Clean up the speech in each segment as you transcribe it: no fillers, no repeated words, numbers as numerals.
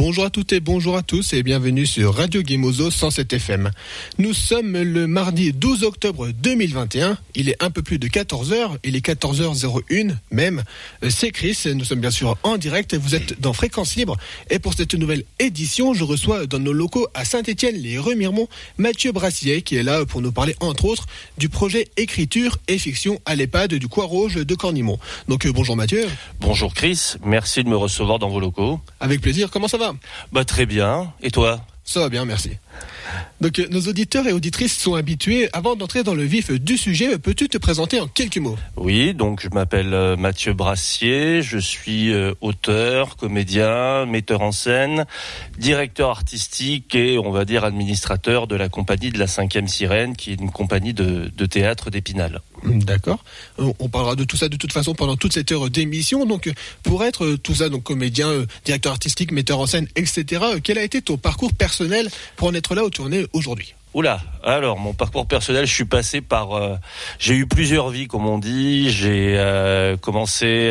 Bonjour à toutes et bonjour à tous et bienvenue sur Radio Gemozo 107 FM. Nous sommes le mardi 12 octobre 2021, il est un peu plus de 14h, il est 14h01 même. C'est Chris, nous sommes bien sûr en direct, vous êtes dans Fréquence Libre et pour cette nouvelle édition, je reçois dans nos locaux à Saint-Étienne-les-Remiremont Mathieu Brassier qui est là pour nous parler entre autres du projet écriture et fiction à l'EHPAD du Croix-Rouge de Cornimont. Donc bonjour Mathieu. Bonjour Chris, merci de me recevoir dans vos locaux. Avec plaisir, comment ça va ? Très bien, et toi ? Ça va bien, merci. Donc nos auditeurs et auditrices sont habitués. Avant d'entrer dans le vif du sujet, peux-tu te présenter en quelques mots ? Oui, donc je m'appelle Mathieu Brassier, je suis auteur, comédien, metteur en scène, directeur artistique et on va dire administrateur de la compagnie de la 5e Sirène, qui est une compagnie de théâtre d'Épinal. D'accord. On parlera de tout ça de toute façon pendant toute cette heure d'émission. Donc pour être tout ça, donc comédien, directeur artistique, metteur en scène, etc., quel a été ton parcours personnel pour en être là où tu en es aujourd'hui ? Oula, alors mon parcours personnel, je suis passé par... j'ai eu plusieurs vies, comme on dit. J'ai commencé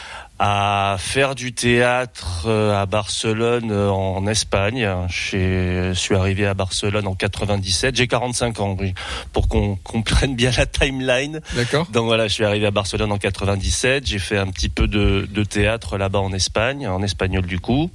à faire du théâtre à Barcelone, en Espagne. Je suis arrivé à Barcelone en 97. J'ai 45 ans, pour qu'on comprenne bien la timeline. D'accord. Donc voilà, je suis arrivé à Barcelone en 97. J'ai fait un petit peu de théâtre là-bas en Espagne, en espagnol du coup.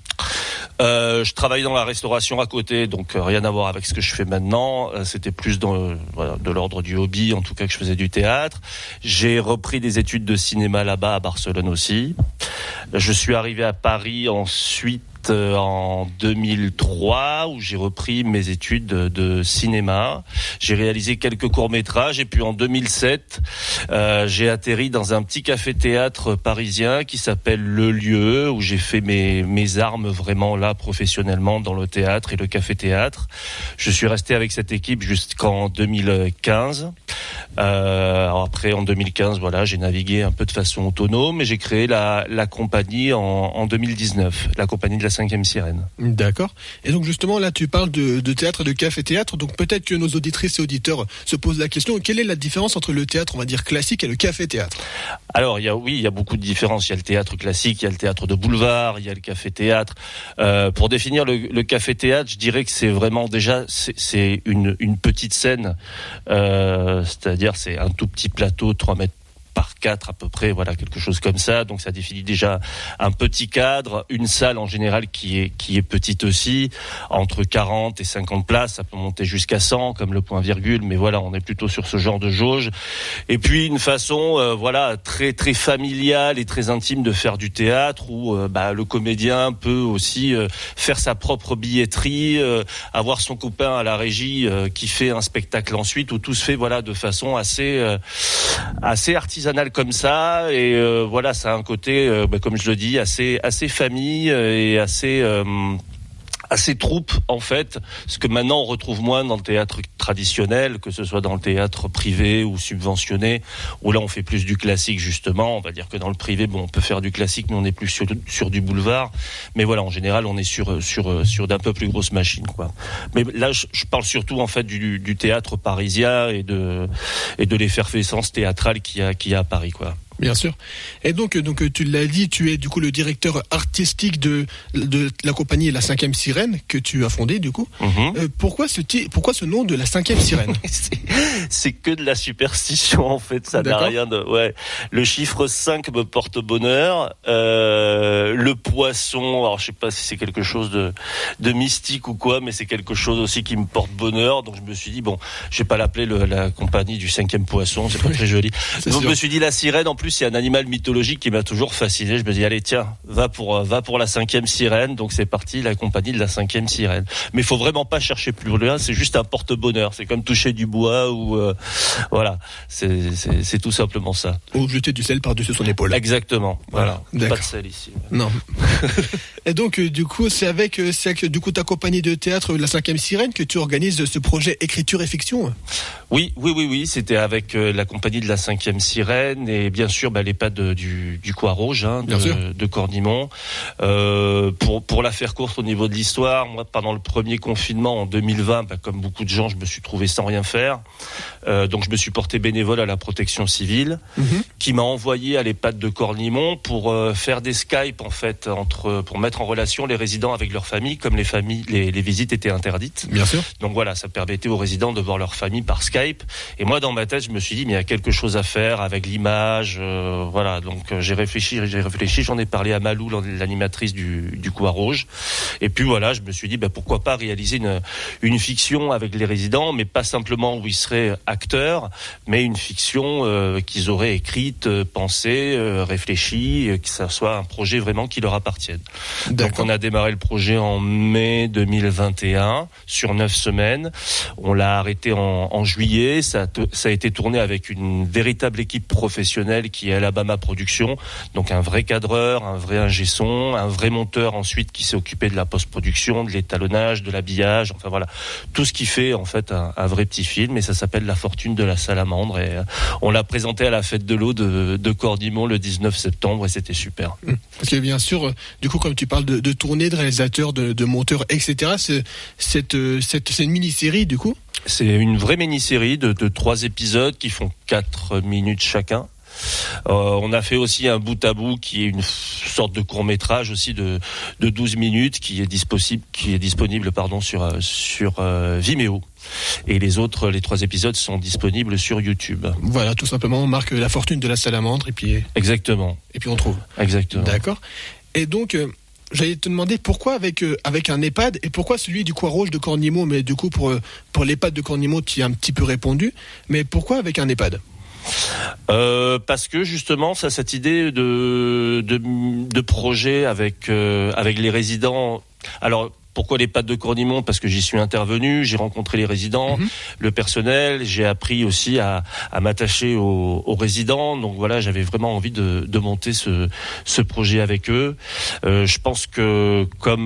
Je travaille dans la restauration à côté, donc rien à voir avec ce que je fais maintenant. C'était plus de l'ordre du hobby, en tout cas que je faisais du théâtre. J'ai repris des études de cinéma là-bas à Barcelone aussi. Je suis arrivé à Paris ensuite en 2003 où j'ai repris mes études de cinéma. J'ai réalisé quelques courts-métrages et puis en 2007 j'ai atterri dans un petit café-théâtre parisien qui s'appelle Le Lieu, où j'ai fait mes armes vraiment là professionnellement dans le théâtre et le café-théâtre. Je suis resté avec cette équipe jusqu'en 2015. Après en 2015, voilà, j'ai navigué un peu de façon autonome et j'ai créé la compagnie en 2019, la compagnie de la 5e Sirène. D'accord. Et donc justement là tu parles de théâtre et de café-théâtre, donc peut-être que nos auditrices et auditeurs se posent la question, quelle est la différence entre le théâtre on va dire classique et le café-théâtre ? Alors il y a beaucoup de différences. Il y a le théâtre classique, il y a le théâtre de boulevard, il y a le café-théâtre. Pour définir le café-théâtre, je dirais que c'est vraiment déjà c'est une petite scène, c'est-à-dire c'est un tout petit plateau 3 mètres par 4 à peu près, voilà, quelque chose comme ça. Donc ça définit déjà un petit cadre, une salle en général qui est petite aussi, entre 40 et 50 places, ça peut monter jusqu'à 100 comme le point virgule, mais voilà, on est plutôt sur ce genre de jauge. Et puis une façon voilà, très très familiale et très intime de faire du théâtre où le comédien peut aussi faire sa propre billetterie, avoir son copain à la régie qui fait un spectacle ensuite, où tout se fait voilà de façon assez artisanale comme ça, et voilà, ça a un côté comme je le dis assez famille et assez troupe en fait, ce que maintenant on retrouve moins dans le théâtre traditionnel, que ce soit dans le théâtre privé ou subventionné, où là on fait plus du classique justement. On va dire que dans le privé, on peut faire du classique, mais on est plus sur du boulevard. Mais voilà, en général, on est sur d'un peu plus grosses machines, quoi. Mais là, je parle surtout en fait du théâtre parisien et de l'effervescence théâtrale qu'il y a à Paris, quoi. Bien sûr. Et donc tu l'as dit, tu es du coup le directeur artistique de la compagnie La 5e Sirène que tu as fondée du coup. Mm-hmm. Pourquoi ce nom de La 5e Sirène ? C'est que de la superstition en fait, ça n'a rien de... Ouais. Le chiffre 5 me porte bonheur. Le poisson, alors je sais pas si c'est quelque chose de mystique ou quoi, mais c'est quelque chose aussi qui me porte bonheur. Donc je me suis dit, je vais pas l'appeler la compagnie du 5e poisson, c'est pas très joli. Donc je me suis dit La Sirène, en plus, il y a un animal mythologique qui m'a toujours fasciné. Je me dis, allez, tiens, va pour la 5e Sirène. Donc c'est parti, la compagnie de la 5e Sirène. Mais il faut vraiment pas chercher plus loin. C'est juste un porte-bonheur. C'est comme toucher du bois ou voilà. C'est tout simplement ça. Ou jeter du sel par-dessus son épaule. Exactement. Voilà. D'accord. Pas de sel ici. Non. Et donc du coup, c'est avec du coup ta compagnie de théâtre, la 5e Sirène, que tu organises ce projet écriture et fiction. Oui. C'était avec la compagnie de la 5e Sirène et bien sûr l'EHPAD du Coix-Rouge de Cornimont. Pour la faire courte au niveau de l'histoire, moi pendant le premier confinement en 2020, comme beaucoup de gens, je me suis trouvé sans rien faire. Donc je me suis porté bénévole à la protection civile, qui m'a envoyé à l'EHPAD de Cornimont pour faire des Skype en fait pour mettre en relation les résidents avec leurs familles, comme les visites étaient interdites. Bien sûr. Donc voilà, ça permettait aux résidents de voir leur famille par Skype. Et moi dans ma tête, je me suis dit mais il y a quelque chose à faire avec l'image, voilà. Donc j'ai réfléchi, j'en ai parlé à Malou, l'animatrice du Coix-Rouge. Et puis voilà, je me suis dit pourquoi pas réaliser une fiction avec les résidents, mais pas simplement où ils seraient acteurs, mais une fiction qu'ils auraient écrite, pensée, réfléchie, que ça soit un projet vraiment qui leur appartienne. Donc on a démarré le projet en mai 2021 sur 9 semaines. On l'a arrêté en juillet. Ça a été tourné avec une véritable équipe professionnelle qui est Alabama Productions. Donc un vrai cadreur, un vrai ingé son, un vrai monteur ensuite qui s'est occupé de la post-production, de l'étalonnage, de l'habillage, enfin voilà, tout ce qui fait en fait un vrai petit film. Et ça s'appelle La Fortune de la Salamandre. Et on l'a présenté à la fête de l'eau de Cornimont le 19 septembre et c'était super. Parce que bien sûr, du coup, comme tu parles de tournée, de réalisateurs, de monteurs, etc., c'est une mini-série du coup. C'est une vraie mini-série de 3 épisodes qui font 4 minutes chacun. On a fait aussi un bout à bout qui est une sorte de court-métrage aussi de 12 minutes qui est disponible sur Vimeo. Et les 3 épisodes sont disponibles sur YouTube. Voilà, tout simplement, on marque La Fortune de la Salamandre et puis... Exactement. Et puis on trouve. Exactement. D'accord. Et donc... j'allais te demander pourquoi avec un EHPAD et pourquoi celui du Coix-Rouge de Cornimont, mais du coup pour l'EHPAD de Cornimont tu y as un petit peu répondu, mais pourquoi avec un EHPAD ? Parce que justement ça, cette idée de projet avec les résidents. Alors pourquoi l'EHPAD de Cornimont ? Parce que j'y suis intervenu, j'ai rencontré les résidents, le personnel, j'ai appris aussi à m'attacher aux résidents. Donc voilà, j'avais vraiment envie de monter ce projet avec eux. Je pense que comme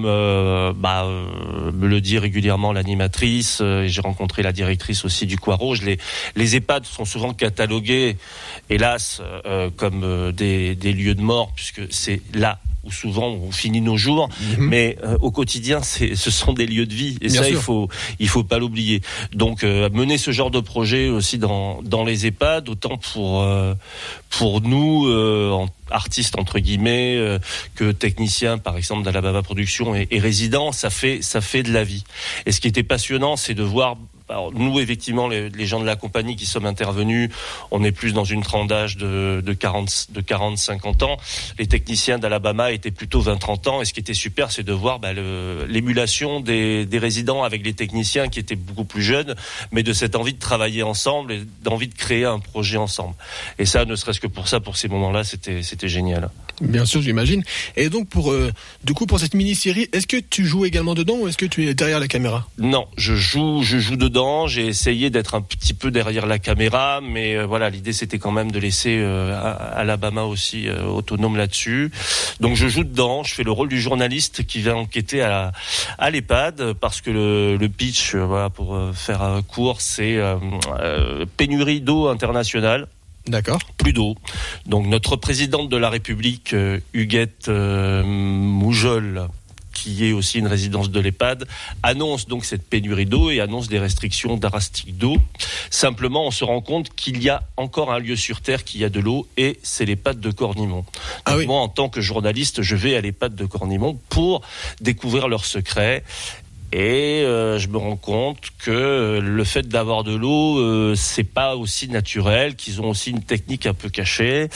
me le dit régulièrement l'animatrice, j'ai rencontré la directrice aussi du Coix-Rouge, les EHPAD sont souvent catalogués, hélas, comme des lieux de mort, puisque c'est là où souvent on finit nos jours, mais au quotidien, ce sont des lieux de vie, et bien ça, sûr. il faut pas l'oublier. Donc, mener ce genre de projet aussi dans les EHPAD, autant pour nous, artistes entre guillemets, que techniciens, par exemple, d'Alabama Productions et résidents, ça fait de la vie. Et ce qui était passionnant, c'est de voir. Alors nous, effectivement, les gens de la compagnie qui sommes intervenus, on est plus dans une tranche d'âge de 40-50 ans. Les techniciens d'Alabama étaient plutôt 20-30 ans. Et ce qui était super, c'est de voir l'émulation des résidents avec les techniciens qui étaient beaucoup plus jeunes, mais de cette envie de travailler ensemble et d'envie de créer un projet ensemble. Et ça, ne serait-ce que pour ça, pour ces moments-là, c'était génial. Bien sûr, j'imagine. Et donc, pour cette mini-série, est-ce que tu joues également dedans ou est-ce que tu es derrière la caméra ? Non, je joue dedans. J'ai essayé d'être un petit peu derrière la caméra, mais voilà, l'idée c'était quand même de laisser Alabama aussi autonome là-dessus. Donc je joue dedans, je fais le rôle du journaliste qui vient enquêter à l'EHPAD, parce que le pitch, voilà, pour faire court, c'est pénurie d'eau internationale. D'accord. Plus d'eau. Donc notre présidente de la République, Huguette Moujol, qui est aussi une résidence de l'EHPAD, annonce donc cette pénurie d'eau et annonce des restrictions drastiques d'eau. Simplement, on se rend compte qu'il y a encore un lieu sur Terre qui a de l'eau, et c'est l'EHPAD de Cornimont. Donc moi, en tant que journaliste, je vais à l'EHPAD de Cornimont pour découvrir leurs secrets. Et je me rends compte que le fait d'avoir de l'eau, c'est pas aussi naturel, qu'ils ont aussi une technique un peu cachée,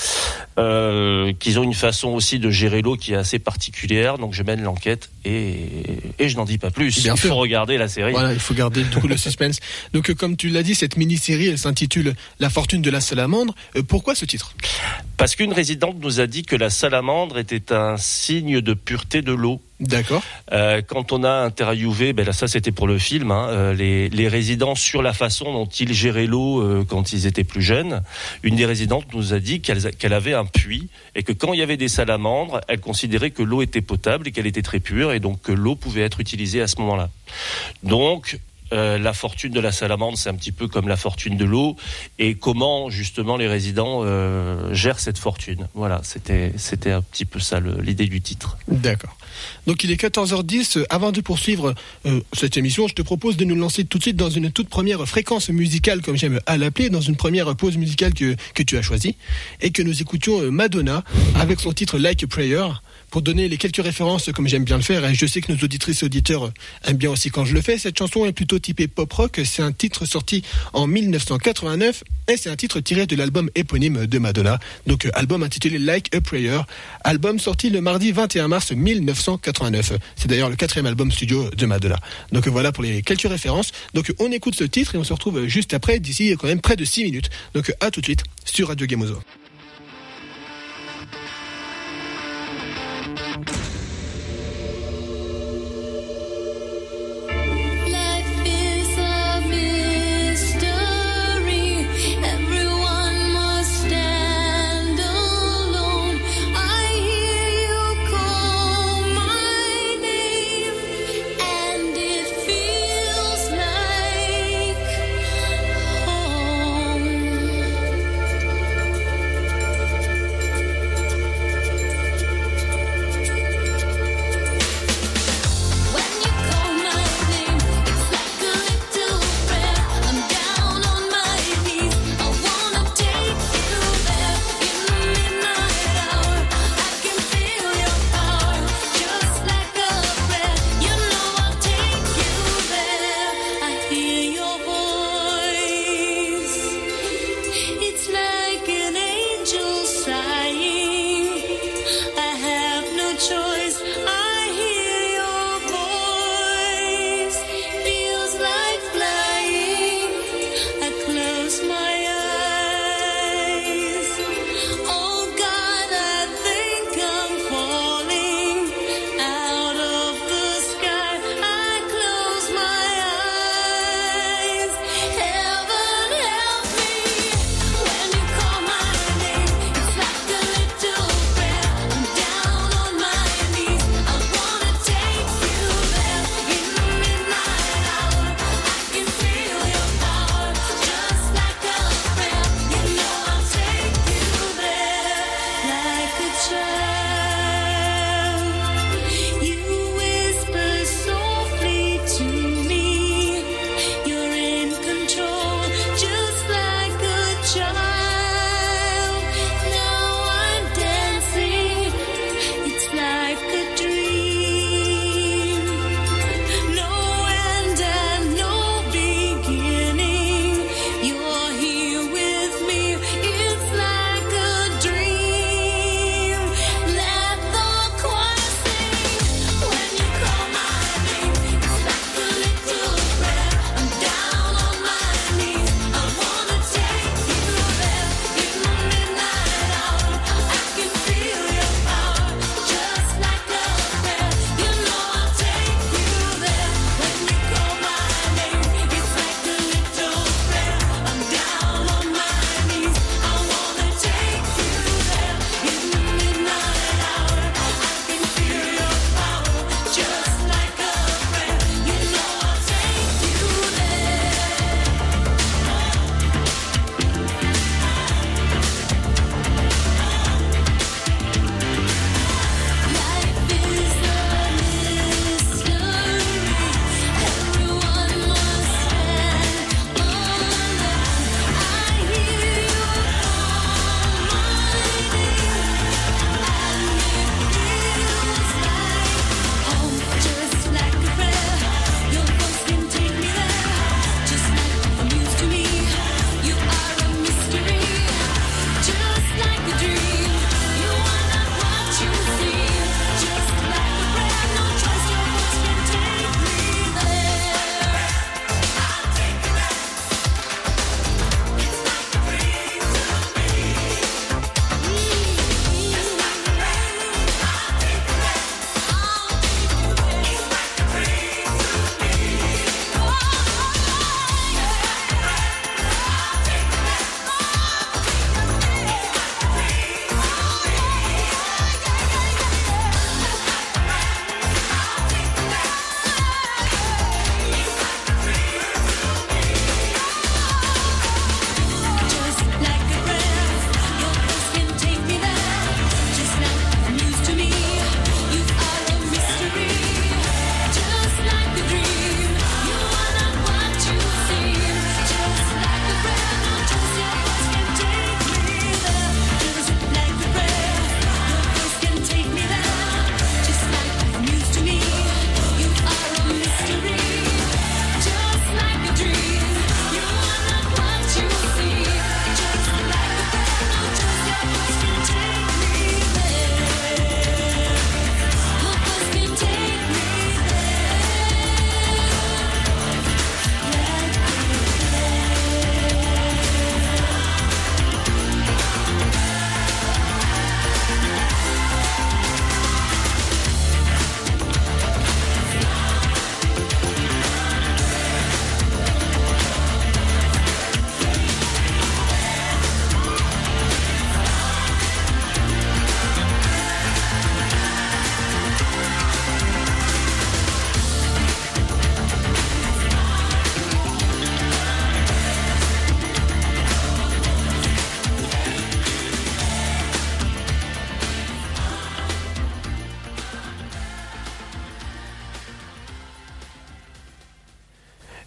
qu'ils ont une façon aussi de gérer l'eau qui est assez particulière. Donc je mène l'enquête et je n'en dis pas plus. Bien sûr. Faut regarder la série. Voilà, il faut garder du coup le suspense. Donc comme tu l'as dit, cette mini-série, elle s'intitule La Fortune de la Salamandre. Pourquoi ce titre ? Parce qu'une résidente nous a dit que la salamandre était un signe de pureté de l'eau. D'accord. Quand on a interviewé, là ça c'était pour le film, les résidents sur la façon dont ils géraient l'eau quand ils étaient plus jeunes, une des résidentes nous a dit qu'elle avait un puits et que quand il y avait des salamandres, elle considérait que l'eau était potable et qu'elle était très pure et donc que l'eau pouvait être utilisée à ce moment-là. Donc la fortune de la salamandre, c'est un petit peu comme la fortune de l'eau, et comment justement les résidents gèrent cette fortune. Voilà, c'était un petit peu ça l'idée du titre. D'accord. Donc il est 14h10. Avant de poursuivre cette émission, je te propose de nous lancer tout de suite dans une toute première fréquence musicale, comme j'aime à l'appeler, dans une première pause musicale que tu as choisie, et que nous écoutions Madonna avec son titre Like a Prayer. Pour donner les quelques références, comme j'aime bien le faire, et je sais que nos auditrices et auditeurs aiment bien aussi quand je le fais, cette chanson est plutôt typée pop-rock. C'est un titre sorti en 1989 et c'est un titre tiré de l'album éponyme de Madonna. Donc album intitulé Like a Prayer, album sorti le mardi 21 mars 1989. C'est d'ailleurs le 4e album studio de Madonna. Donc voilà pour les quelques références. Donc on écoute ce titre et on se retrouve juste après, d'ici quand même près de 6 minutes. Donc à tout de suite sur Radio Gamozo.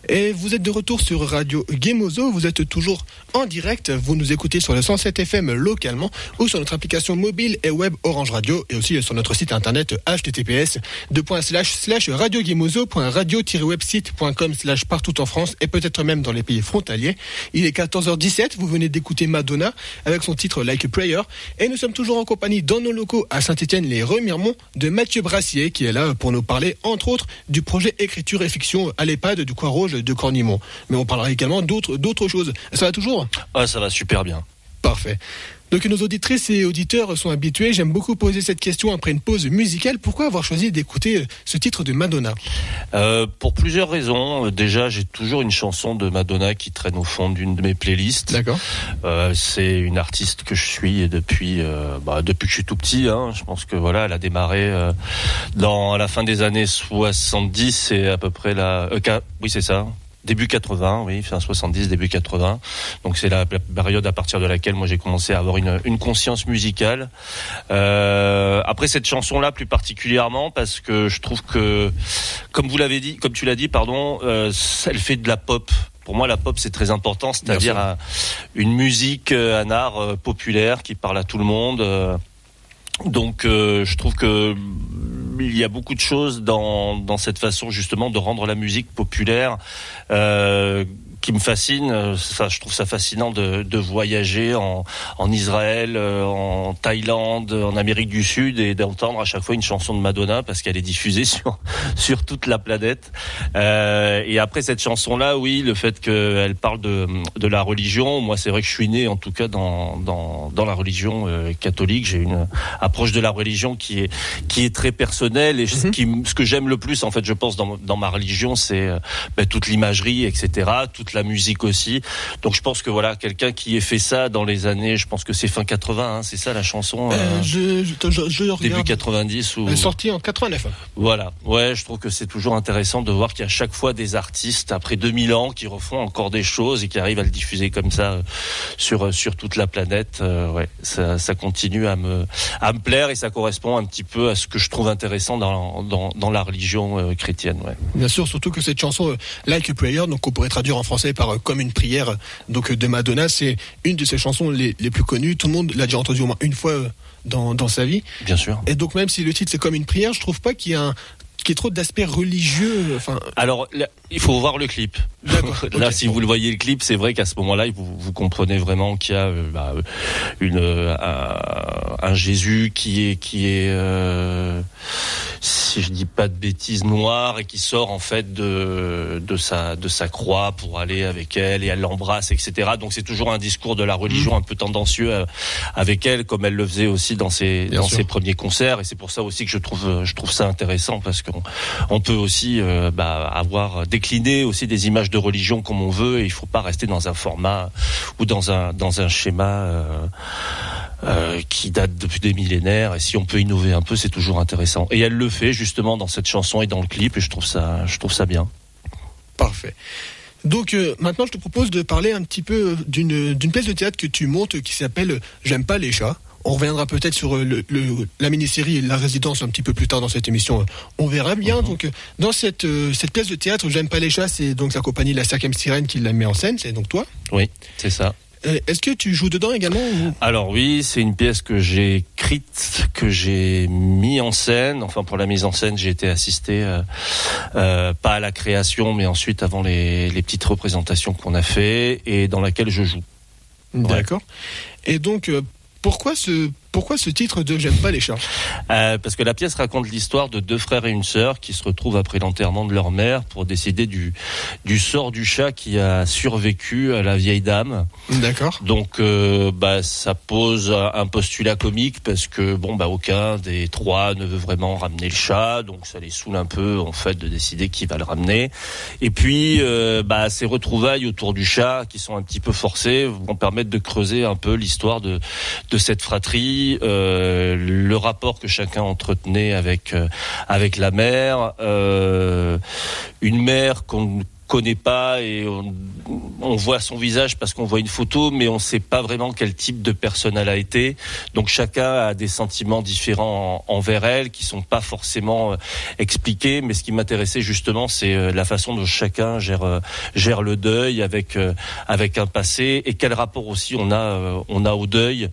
Et vous êtes de retour sur Radio Gemozo, vous êtes toujours en direct, vous nous écoutez sur le 107 FM localement ou sur notre application mobile et web Orange Radio et aussi sur notre site internet https://radiogemozo.radio-website.com/ partout en France et peut-être même dans les pays frontaliers. Il est 14h17, vous venez d'écouter Madonna avec son titre Like a Prayer et nous sommes toujours en compagnie dans nos locaux à Saint-Étienne-les-Remiremont de Mathieu Brassier qui est là pour nous parler entre autres du projet écriture et fiction à l'EHPAD du Croix-Rouge de Cornimont. Mais on parlera également d'autres choses. Ça va toujours ? Ah, ça va super bien. Parfait. Donc nos auditrices et auditeurs sont habitués. J'aime beaucoup poser cette question après une pause musicale. Pourquoi avoir choisi d'écouter ce titre de Madonna ? Pour plusieurs raisons. Déjà, j'ai toujours une chanson de Madonna qui traîne au fond d'une de mes playlists. D'accord. C'est une artiste que je suis depuis que je suis tout petit. Je pense que voilà, elle a démarré à la fin des années 70 et à peu près oui, c'est ça. Début 80, oui, fin 70, début 80. Donc c'est la période à partir de laquelle moi j'ai commencé à avoir une conscience musicale. Après cette chanson-là plus particulièrement parce que je trouve que, comme tu l'as dit, elle fait de la pop. Pour moi, la pop, c'est très important, c'est-à-dire une musique, un art populaire qui parle à tout le monde. Donc je trouve que il y a beaucoup de choses dans cette façon justement de rendre la musique populaire qui me fascine. Je trouve ça fascinant de voyager en Israël, en Thaïlande, en Amérique du Sud et d'entendre à chaque fois une chanson de Madonna parce qu'elle est diffusée sur toute la planète. Et après cette chanson-là, oui, le fait qu'elle parle de la religion, moi c'est vrai que je suis né en tout cas dans la religion catholique. J'ai une approche de la religion qui est très personnelle et ce que j'aime le plus en fait, je pense dans ma religion, c'est toute l'imagerie, etc., toute la musique aussi. Donc je pense que voilà, quelqu'un qui ait fait ça dans les années, je pense que c'est fin 80, c'est ça la chanson je début 90 ou sorti en 89. Voilà. Ouais, je trouve que c'est toujours intéressant de voir qu'il y a chaque fois des artistes après 2000 ans qui refont encore des choses et qui arrivent à le diffuser comme ça sur toute la planète. Ouais, ça continue à me plaire et ça correspond un petit peu à ce que je trouve intéressant dans la religion chrétienne. Ouais. Bien sûr, surtout que cette chanson Like a Prayer, donc on pourrait traduire en français par comme une prière, donc de Madonna, c'est une de ses chansons les plus connues. Tout le monde l'a déjà entendu au moins une fois dans sa vie. Bien sûr. Et donc même si le titre c'est comme une prière, je trouve pas qu'il y ait trop d'aspects religieux. Alors, là, il faut voir le clip. D'accord. Là, Okay. Si vous le voyez le clip, c'est vrai qu'à ce moment-là, vous comprenez vraiment qu'il y a un Jésus qui est si je dis pas de bêtises, noir et qui sort en fait de sa croix pour aller avec elle et elle l'embrasse, etc. Donc c'est toujours un discours de la religion un peu tendancieux avec elle, comme elle le faisait aussi dans ses premiers concerts. Et c'est pour ça aussi que je trouve ça intéressant parce qu'on peut aussi avoir décliné aussi des images de religion comme on veut et il faut pas rester dans un format ou dans un schéma qui date depuis des millénaires et si on peut innover un peu c'est toujours intéressant et elle le fait justement dans cette chanson et dans le clip et je trouve ça bien. Parfait. Donc maintenant je te propose de parler un petit peu d'une pièce de théâtre que tu montes qui s'appelle J'aime pas les chats. On reviendra peut-être sur la mini-série La Résidence un petit peu plus tard dans cette émission. On verra bien. Donc, dans cette pièce de théâtre, J'aime pas les chats, c'est donc la compagnie La 5e Sirène qui la met en scène. C'est donc toi ? Oui, c'est ça. Est-ce que tu joues dedans également ou... Alors oui, c'est une pièce que j'ai écrite, que j'ai mis en scène. Enfin, pour la mise en scène, j'ai été assisté, pas à la création, mais ensuite avant les petites représentations qu'on a fait et dans laquelle je joue. D'accord. Ouais. Et donc... Pourquoi ce titre de J'aime pas les chats ? Parce que la pièce raconte l'histoire de deux frères et une sœur qui se retrouvent après l'enterrement de leur mère pour décider du sort du chat qui a survécu à la vieille dame. D'accord. Donc ça pose un postulat comique parce que aucun des trois ne veut vraiment ramener le chat, donc ça les saoule un peu en fait de décider qui va le ramener. Et puis ces retrouvailles autour du chat qui sont un petit peu forcées vont permettre de creuser un peu l'histoire de cette fratrie, le rapport que chacun entretenait avec la mère, une mère qu'on ne connaît pas et on voit son visage parce qu'on voit une photo, mais on sait pas vraiment quel type de personne elle a été. Donc chacun a des sentiments différents envers elle qui sont pas forcément expliqués. Mais ce qui m'intéressait justement, c'est la façon dont chacun gère le deuil avec un passé et quel rapport aussi on a au deuil,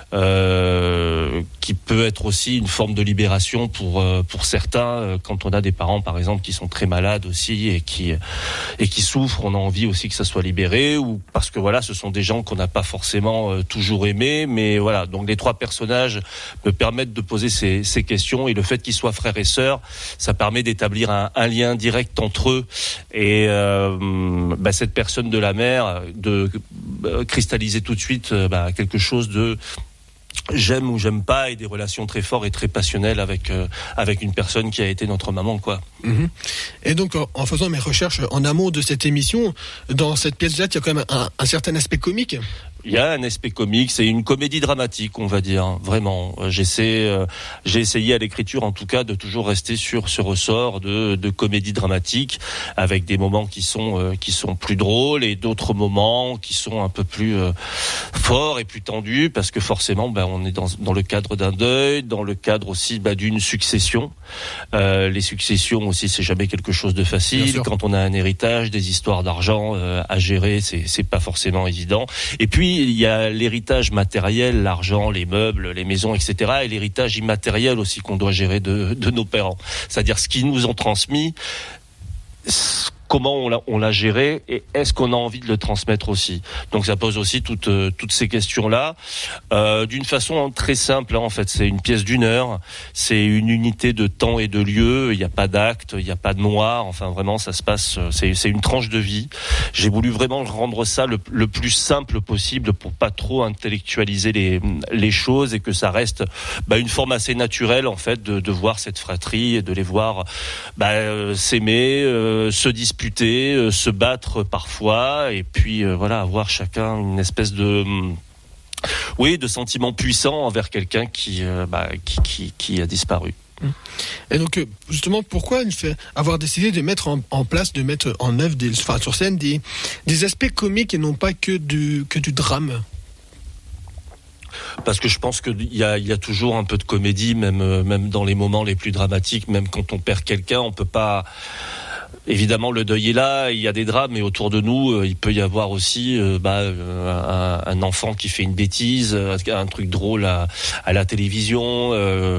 qui peut être aussi une forme de libération pour certains quand on a des parents par exemple qui sont très malades aussi et qui souffrent. On a envie aussi que ça soit libéré, ou parce que voilà, ce sont des gens qu'on n'a pas forcément toujours aimés, mais voilà. Donc les trois personnages me permettent de poser ces questions, et le fait qu'ils soient frères et sœurs, ça permet d'établir un lien direct entre eux, et cette personne de la mère de cristalliser tout de suite quelque chose de j'aime ou j'aime pas, et des relations très fortes et très passionnelles avec une personne qui a été notre maman, quoi. Mmh. Et donc en faisant mes recherches en amont de cette émission, dans cette pièce-là, il y a quand même un certain aspect comique. Il y a un aspect comique, c'est une comédie dramatique, on va dire, vraiment. J'ai essayé à l'écriture, en tout cas, de toujours rester sur ce ressort de comédie dramatique, avec des moments qui sont plus drôles et d'autres moments qui sont un peu plus forts et plus tendus, parce que forcément, on est dans le cadre d'un deuil, dans le cadre aussi d'une succession. Les successions aussi, c'est jamais quelque chose de facile. Quand on a un héritage, des histoires d'argent à gérer, c'est pas forcément évident. Et puis il y a l'héritage matériel, l'argent, les meubles, les maisons, etc. et l'héritage immatériel aussi qu'on doit gérer de nos parents. C'est-à-dire ce qu'ils nous ont transmis, comment on l'a géré, et est-ce qu'on a envie de le transmettre aussi. Donc ça pose aussi toutes ces questions-là, d'une façon très simple, en fait. C'est une pièce d'1 heure, c'est une unité de temps et de lieu, il n'y a pas d'acte, il n'y a pas de noir, enfin vraiment ça se passe, c'est une tranche de vie. J'ai voulu vraiment rendre ça le plus simple possible pour pas trop intellectualiser les choses, et que ça reste une forme assez naturelle, en fait, de voir cette fratrie et de les voir s'aimer, se disputer, se battre parfois, et puis avoir chacun une espèce de sentiment puissant envers quelqu'un qui a disparu. Et donc justement, pourquoi avoir décidé de mettre en place, de mettre en œuvre sur scène des aspects comiques et non pas que du drame? Parce que je pense qu'il y a toujours un peu de comédie, même dans les moments les plus dramatiques, même quand on perd quelqu'un, on peut pas. Évidemment, le deuil est là, il y a des drames, mais autour de nous, il peut y avoir aussi un enfant qui fait une bêtise, un truc drôle à la télévision.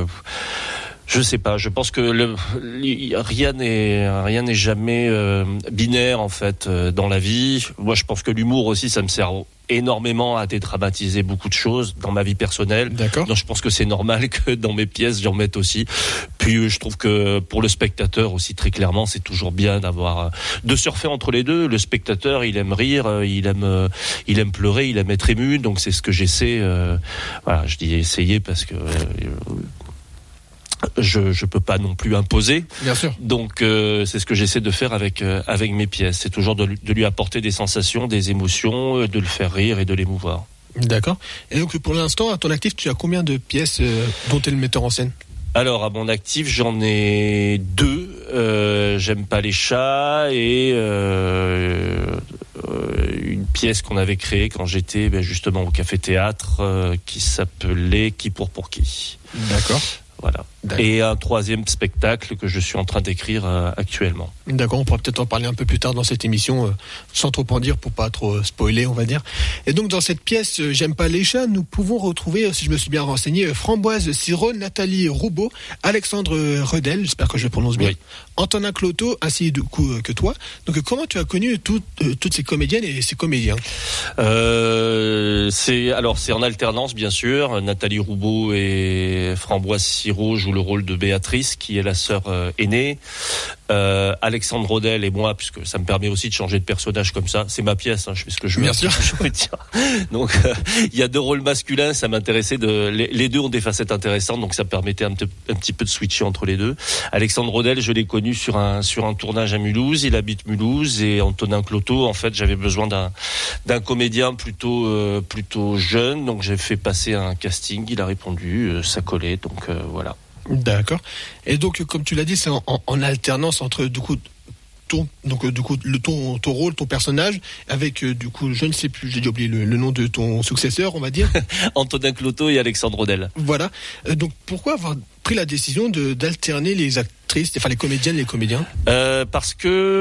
Je sais pas. Je pense que rien n'est jamais binaire, en fait, dans la vie. Moi, je pense que l'humour aussi, ça me sert énormément à dédramatiser beaucoup de choses dans ma vie personnelle. D'accord. Donc je pense que c'est normal que dans mes pièces j'en mette aussi. Puis je trouve que pour le spectateur aussi, très clairement, c'est toujours bien de surfer entre les deux. Le spectateur, il aime rire, il aime pleurer, il aime être ému. Donc c'est ce que j'essaie. Je dis essayer parce que je peux pas non plus imposer. Bien sûr. Donc c'est ce que j'essaie de faire avec mes pièces. C'est toujours de lui apporter des sensations, des émotions, de le faire rire et de l'émouvoir. D'accord. Et donc pour l'instant, à ton actif, tu as combien de pièces dont tu es le metteur en scène? Alors à mon actif, j'en ai 2. J'aime pas les chats, et une pièce qu'on avait créée quand j'étais justement au Café Théâtre, qui s'appelait Qui pour qui. D'accord. Voilà. D'accord. Et un 3e spectacle que je suis en train d'écrire actuellement. D'accord, on pourra peut-être en parler un peu plus tard dans cette émission, sans trop en dire pour pas trop spoiler, on va dire. Et donc dans cette pièce J'aime pas les chats, nous pouvons retrouver, si je me suis bien renseigné, Framboise Sirot, Nathalie Roubaud, Alexandre Redel, j'espère que je le prononce bien, oui. Antonin Cloteau, ainsi du coup que toi. Donc comment tu as connu toutes ces comédiennes et ces comédiens? C'est en alternance, bien sûr. Nathalie Roubaud et Framboise Sirot jouent le rôle de Béatrice, qui est la sœur aînée. Alexandre Rodel et moi, puisque ça me permet aussi de changer de personnage comme ça. C'est ma pièce, je fais ce que je veux. Bien sûr. Donc, il y a 2 rôles masculins, ça m'intéressait les 2 ont des facettes intéressantes, donc ça permettait un petit peu de switcher entre les 2. Alexandre Rodel, je l'ai connu sur un tournage à Mulhouse, il habite Mulhouse, et Antonin Cloteau, en fait, j'avais besoin d'un comédien plutôt jeune, donc j'ai fait passer un casting, il a répondu, ça collait, donc voilà. D'accord. Et donc, comme tu l'as dit, c'est en alternance entre du coup ton rôle, ton personnage, avec du coup, je ne sais plus, j'ai déjà oublié le nom de ton successeur, on va dire. Antonin Cloteau et Alexandre Odel. Voilà. Donc pourquoi avoir pris la décision d'alterner les actrices, enfin les comédiennes, les comédiens? Parce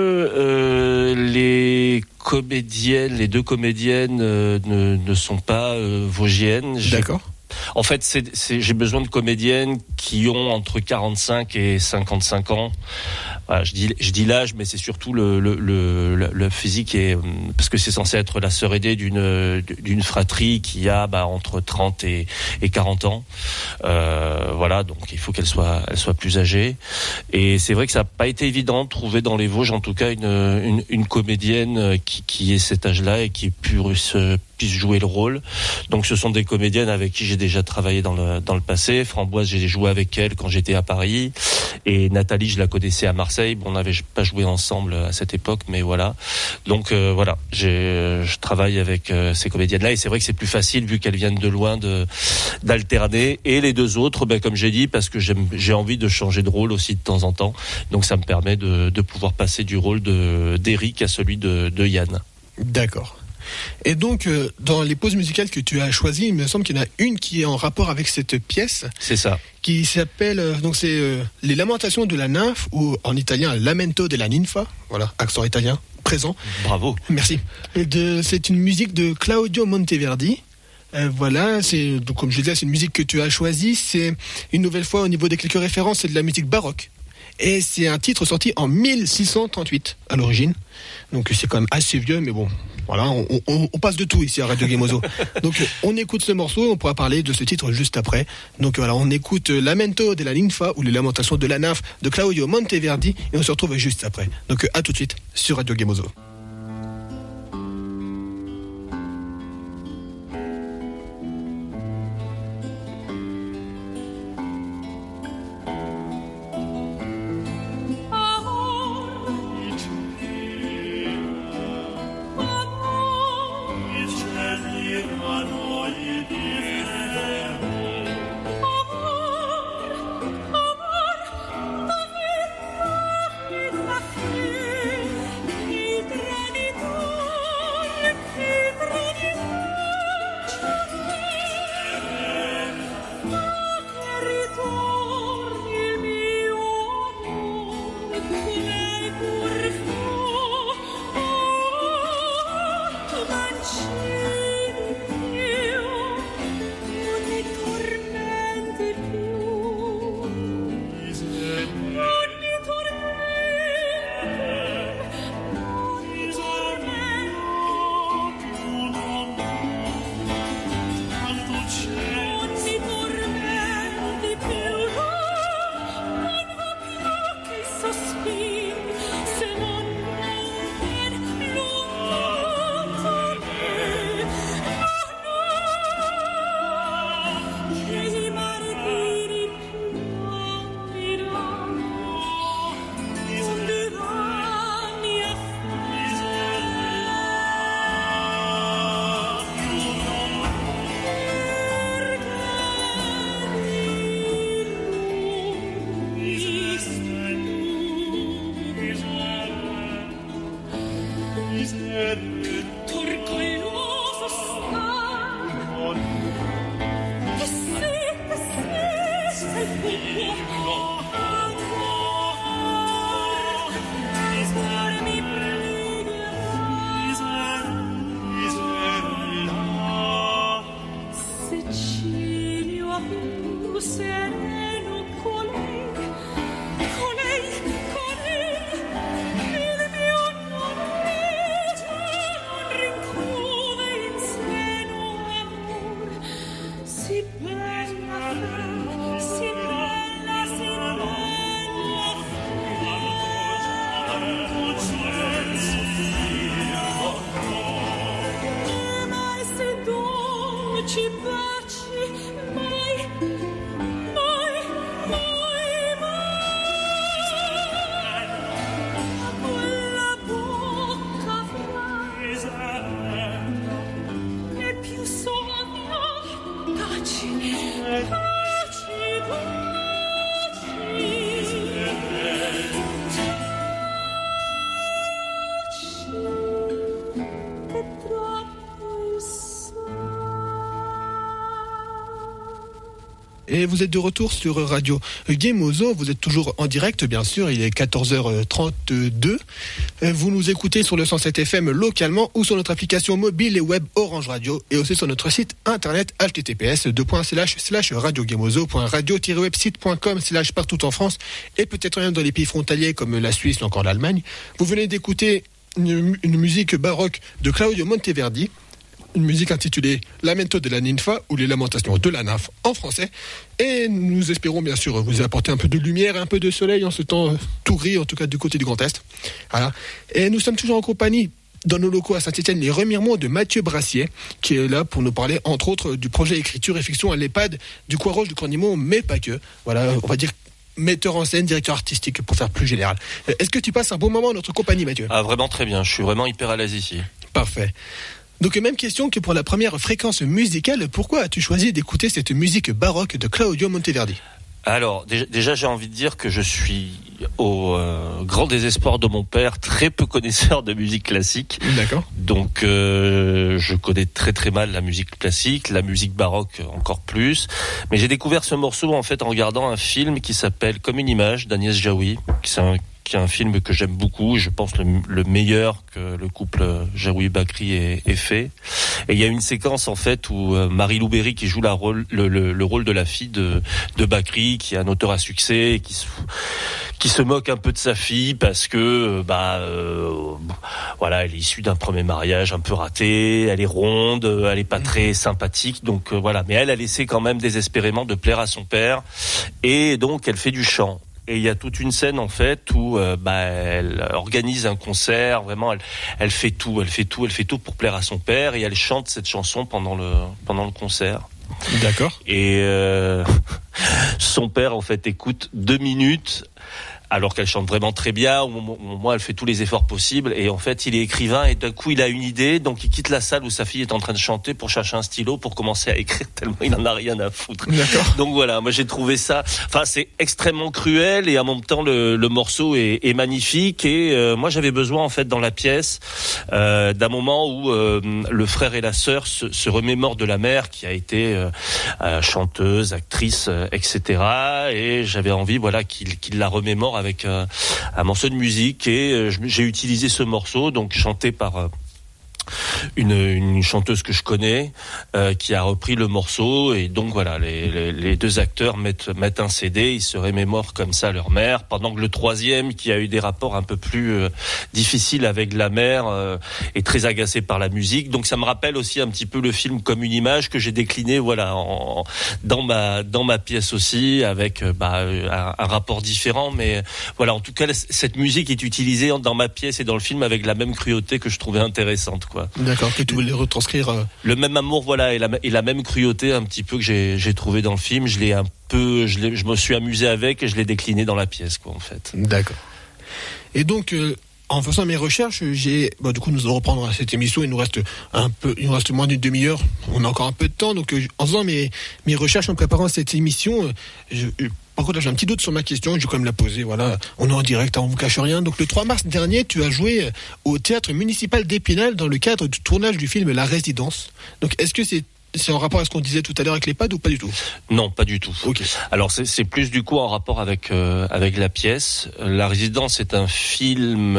que les deux comédiennes ne sont pas vosgiennes. D'accord. En fait, j'ai besoin de comédiennes qui ont entre 45 et 55 ans. Voilà, je dis l'âge, mais c'est surtout le physique, parce que c'est censé être la sœur aînée d'une fratrie qui a entre 30 et 40 ans. Voilà, donc il faut qu'elle soit plus âgée. Et c'est vrai que ça n'a pas été évident de trouver dans les Vosges, en tout cas, une comédienne qui ait cet âge-là et qui puisse jouer le rôle. Donc ce sont des comédiennes avec qui j'ai déjà travaillé dans le passé. Framboise, j'ai joué avec elle quand j'étais à Paris, et Nathalie, je la connaissais à Marseille. Bon, on n'avait pas joué ensemble à cette époque, mais voilà. Donc voilà, je travaille avec ces comédiennes-là, et c'est vrai que c'est plus facile vu qu'elles viennent de loin d'alterner. Et les deux autres, comme j'ai dit, parce que j'ai envie de changer de rôle aussi de temps en temps. Donc ça me permet de pouvoir passer du rôle d'Éric à celui de Yann. D'accord. Et donc, dans les pauses musicales que tu as choisies, il me semble qu'il y en a une qui est en rapport avec cette pièce. C'est ça. Qui s'appelle, Les Lamentations de la nymphe, ou en italien, Lamento della ninfa. Voilà, accent italien présent. Bravo. Merci. C'est une musique de Claudio Monteverdi. Voilà, donc comme je disais, c'est une musique que tu as choisie. C'est une nouvelle fois, au niveau des quelques références, c'est de la musique baroque. Et c'est un titre sorti en 1638 à l'origine. Donc c'est quand même assez vieux, mais bon, voilà, on passe de tout ici à Radio Gemozo. Donc on écoute ce morceau, on pourra parler de ce titre juste après. Donc voilà, on écoute Lamento della ninfa, ou les Lamentations de la nymphe de Claudio Monteverdi, et on se retrouve juste après. Donc à tout de suite sur Radio Gemozo. Et vous êtes de retour sur Radio Gameozo. Vous êtes toujours en direct, bien sûr. Il est 14h32. Vous nous écoutez sur le 107 FM localement ou sur notre application mobile et web Orange Radio et aussi sur notre site internet https://radiogameozo.radio-website.com/ partout en France et peut-être même dans les pays frontaliers comme la Suisse ou encore l'Allemagne. Vous venez d'écouter une musique baroque de Claudio Monteverdi, une musique intitulée Lamento de la Ninfa ou les lamentations de la nymphe en français. Et nous espérons bien sûr vous apporter un peu de lumière et un peu de soleil en ce temps tout gris, en tout cas du côté du Grand Est. Voilà. Et nous sommes toujours en compagnie dans nos locaux à Saint-Étienne, les remirements de Mathieu Brassier, qui est là pour nous parler entre autres du projet écriture et fiction à l'EHPAD du Croix-Rouge du Cornimont, mais pas que. Voilà, on va dire metteur en scène, directeur artistique pour faire plus général. Est-ce que tu passes un bon moment en notre compagnie, Mathieu ? Ah, vraiment très bien, je suis vraiment hyper à l'aise ici. Parfait. Donc même question que pour la première fréquence musicale, pourquoi as-tu choisi d'écouter cette musique baroque de Claudio Monteverdi ? Alors, déjà, j'ai envie de dire que je suis au grand désespoir de mon père, très peu connaisseur de musique classique. D'accord. Donc, je connais très très mal la musique classique, la musique baroque encore plus. Mais j'ai découvert ce morceau en fait en regardant un film qui s'appelle Comme une image d'Agnès Jaoui, qui est un film que j'aime beaucoup, je pense le meilleur que le couple Jaoui-Bakri ait fait. Et il y a une séquence en fait où Marie-Lou Berry qui joue le rôle de la fille de Bakri, qui est un auteur à succès et qui se moque un peu de sa fille parce que voilà, elle est issue d'un premier mariage un peu raté, elle est ronde, elle est pas très sympathique, donc voilà, mais elle a laissé quand même désespérément de plaire à son père et donc elle fait du chant. Et il y a toute une scène en fait où elle organise un concert, vraiment elle fait tout pour plaire à son père et elle chante cette chanson pendant le concert. D'accord. Et son père en fait écoute 2 minutes alors qu'elle chante vraiment très bien, au moins elle fait tous les efforts possibles, et en fait il est écrivain et d'un coup il a une idée, donc il quitte la salle où sa fille est en train de chanter pour chercher un stylo pour commencer à écrire tellement il en a rien à foutre. D'accord. Donc voilà, moi j'ai trouvé ça, enfin c'est extrêmement cruel et en même temps le morceau est magnifique et moi j'avais besoin en fait dans la pièce d'un moment où le frère et la sœur se remémorent de la mère qui a été chanteuse, actrice, etc. Et j'avais envie voilà qu'il la remémore avec un morceau de musique et j'ai utilisé ce morceau donc chanté par une chanteuse que je connais qui a repris le morceau et donc voilà les deux acteurs mettent un CD, ils se remémorent comme ça leur mère pendant que le troisième qui a eu des rapports un peu plus difficiles avec la mère est très agacé par la musique, donc ça me rappelle aussi un petit peu le film Comme une image que j'ai décliné voilà dans ma pièce aussi avec un rapport différent, mais voilà en tout cas cette musique est utilisée dans ma pièce et dans le film avec la même cruauté que je trouvais intéressante quoi. D'accord, que tu voulais retranscrire le même amour voilà et la même cruauté un petit peu que j'ai trouvé dans le film, je me suis amusé avec et je l'ai décliné dans la pièce quoi en fait. D'accord. Et donc en faisant mes recherches, du coup nous allons reprendre cette émission, il nous reste moins d'une demi-heure, on a encore un peu de temps, donc en faisant mes recherches en préparant cette émission, par contre, là, j'ai un petit doute sur ma question, je vais quand même la poser. Voilà, on est en direct, on vous cache rien. Donc, le 3 mars dernier, tu as joué au théâtre municipal d'Épinal dans le cadre du tournage du film La Résidence. Donc, est-ce que c'est en rapport à ce qu'on disait tout à l'heure avec l'EHPAD ou pas du tout ? Non, pas du tout. Ok. Alors c'est plus du coup en rapport avec la pièce. La Résidence est un film,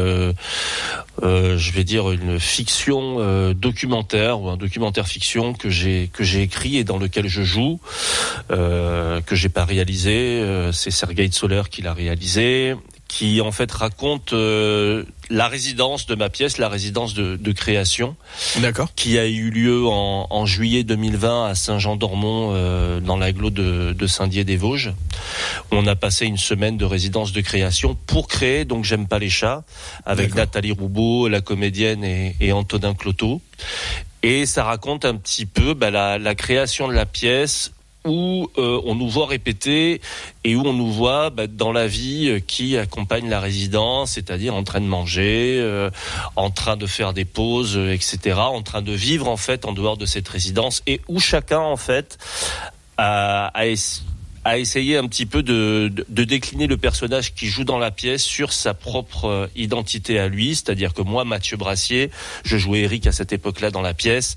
je vais dire une fiction documentaire ou un documentaire fiction que j'ai écrit et dans lequel je joue, que j'ai pas réalisé. C'est Sergueï Tsoler qui l'a réalisé, qui en fait raconte la résidence de ma pièce, la résidence de création. D'accord. Qui a eu lieu en juillet 2020 à Saint-Jean-d'Ormont, dans l'agglo de Saint-Dié-des-Vosges. On a passé une semaine de résidence de création pour créer donc J'aime pas les chats, avec D'accord. Nathalie Roubaud, la comédienne et Antonin Cloteau. Et ça raconte un petit peu la création de la pièce, où on nous voit répéter et où on nous voit dans la vie qui accompagne la résidence, c'est-à-dire en train de manger, en train de faire des pauses, etc., en train de vivre en fait en dehors de cette résidence et où chacun en fait a a essayé un petit peu de décliner le personnage qui joue dans la pièce sur sa propre identité à lui, c'est-à-dire que moi, Mathieu Brassier, je jouais Eric à cette époque-là dans la pièce,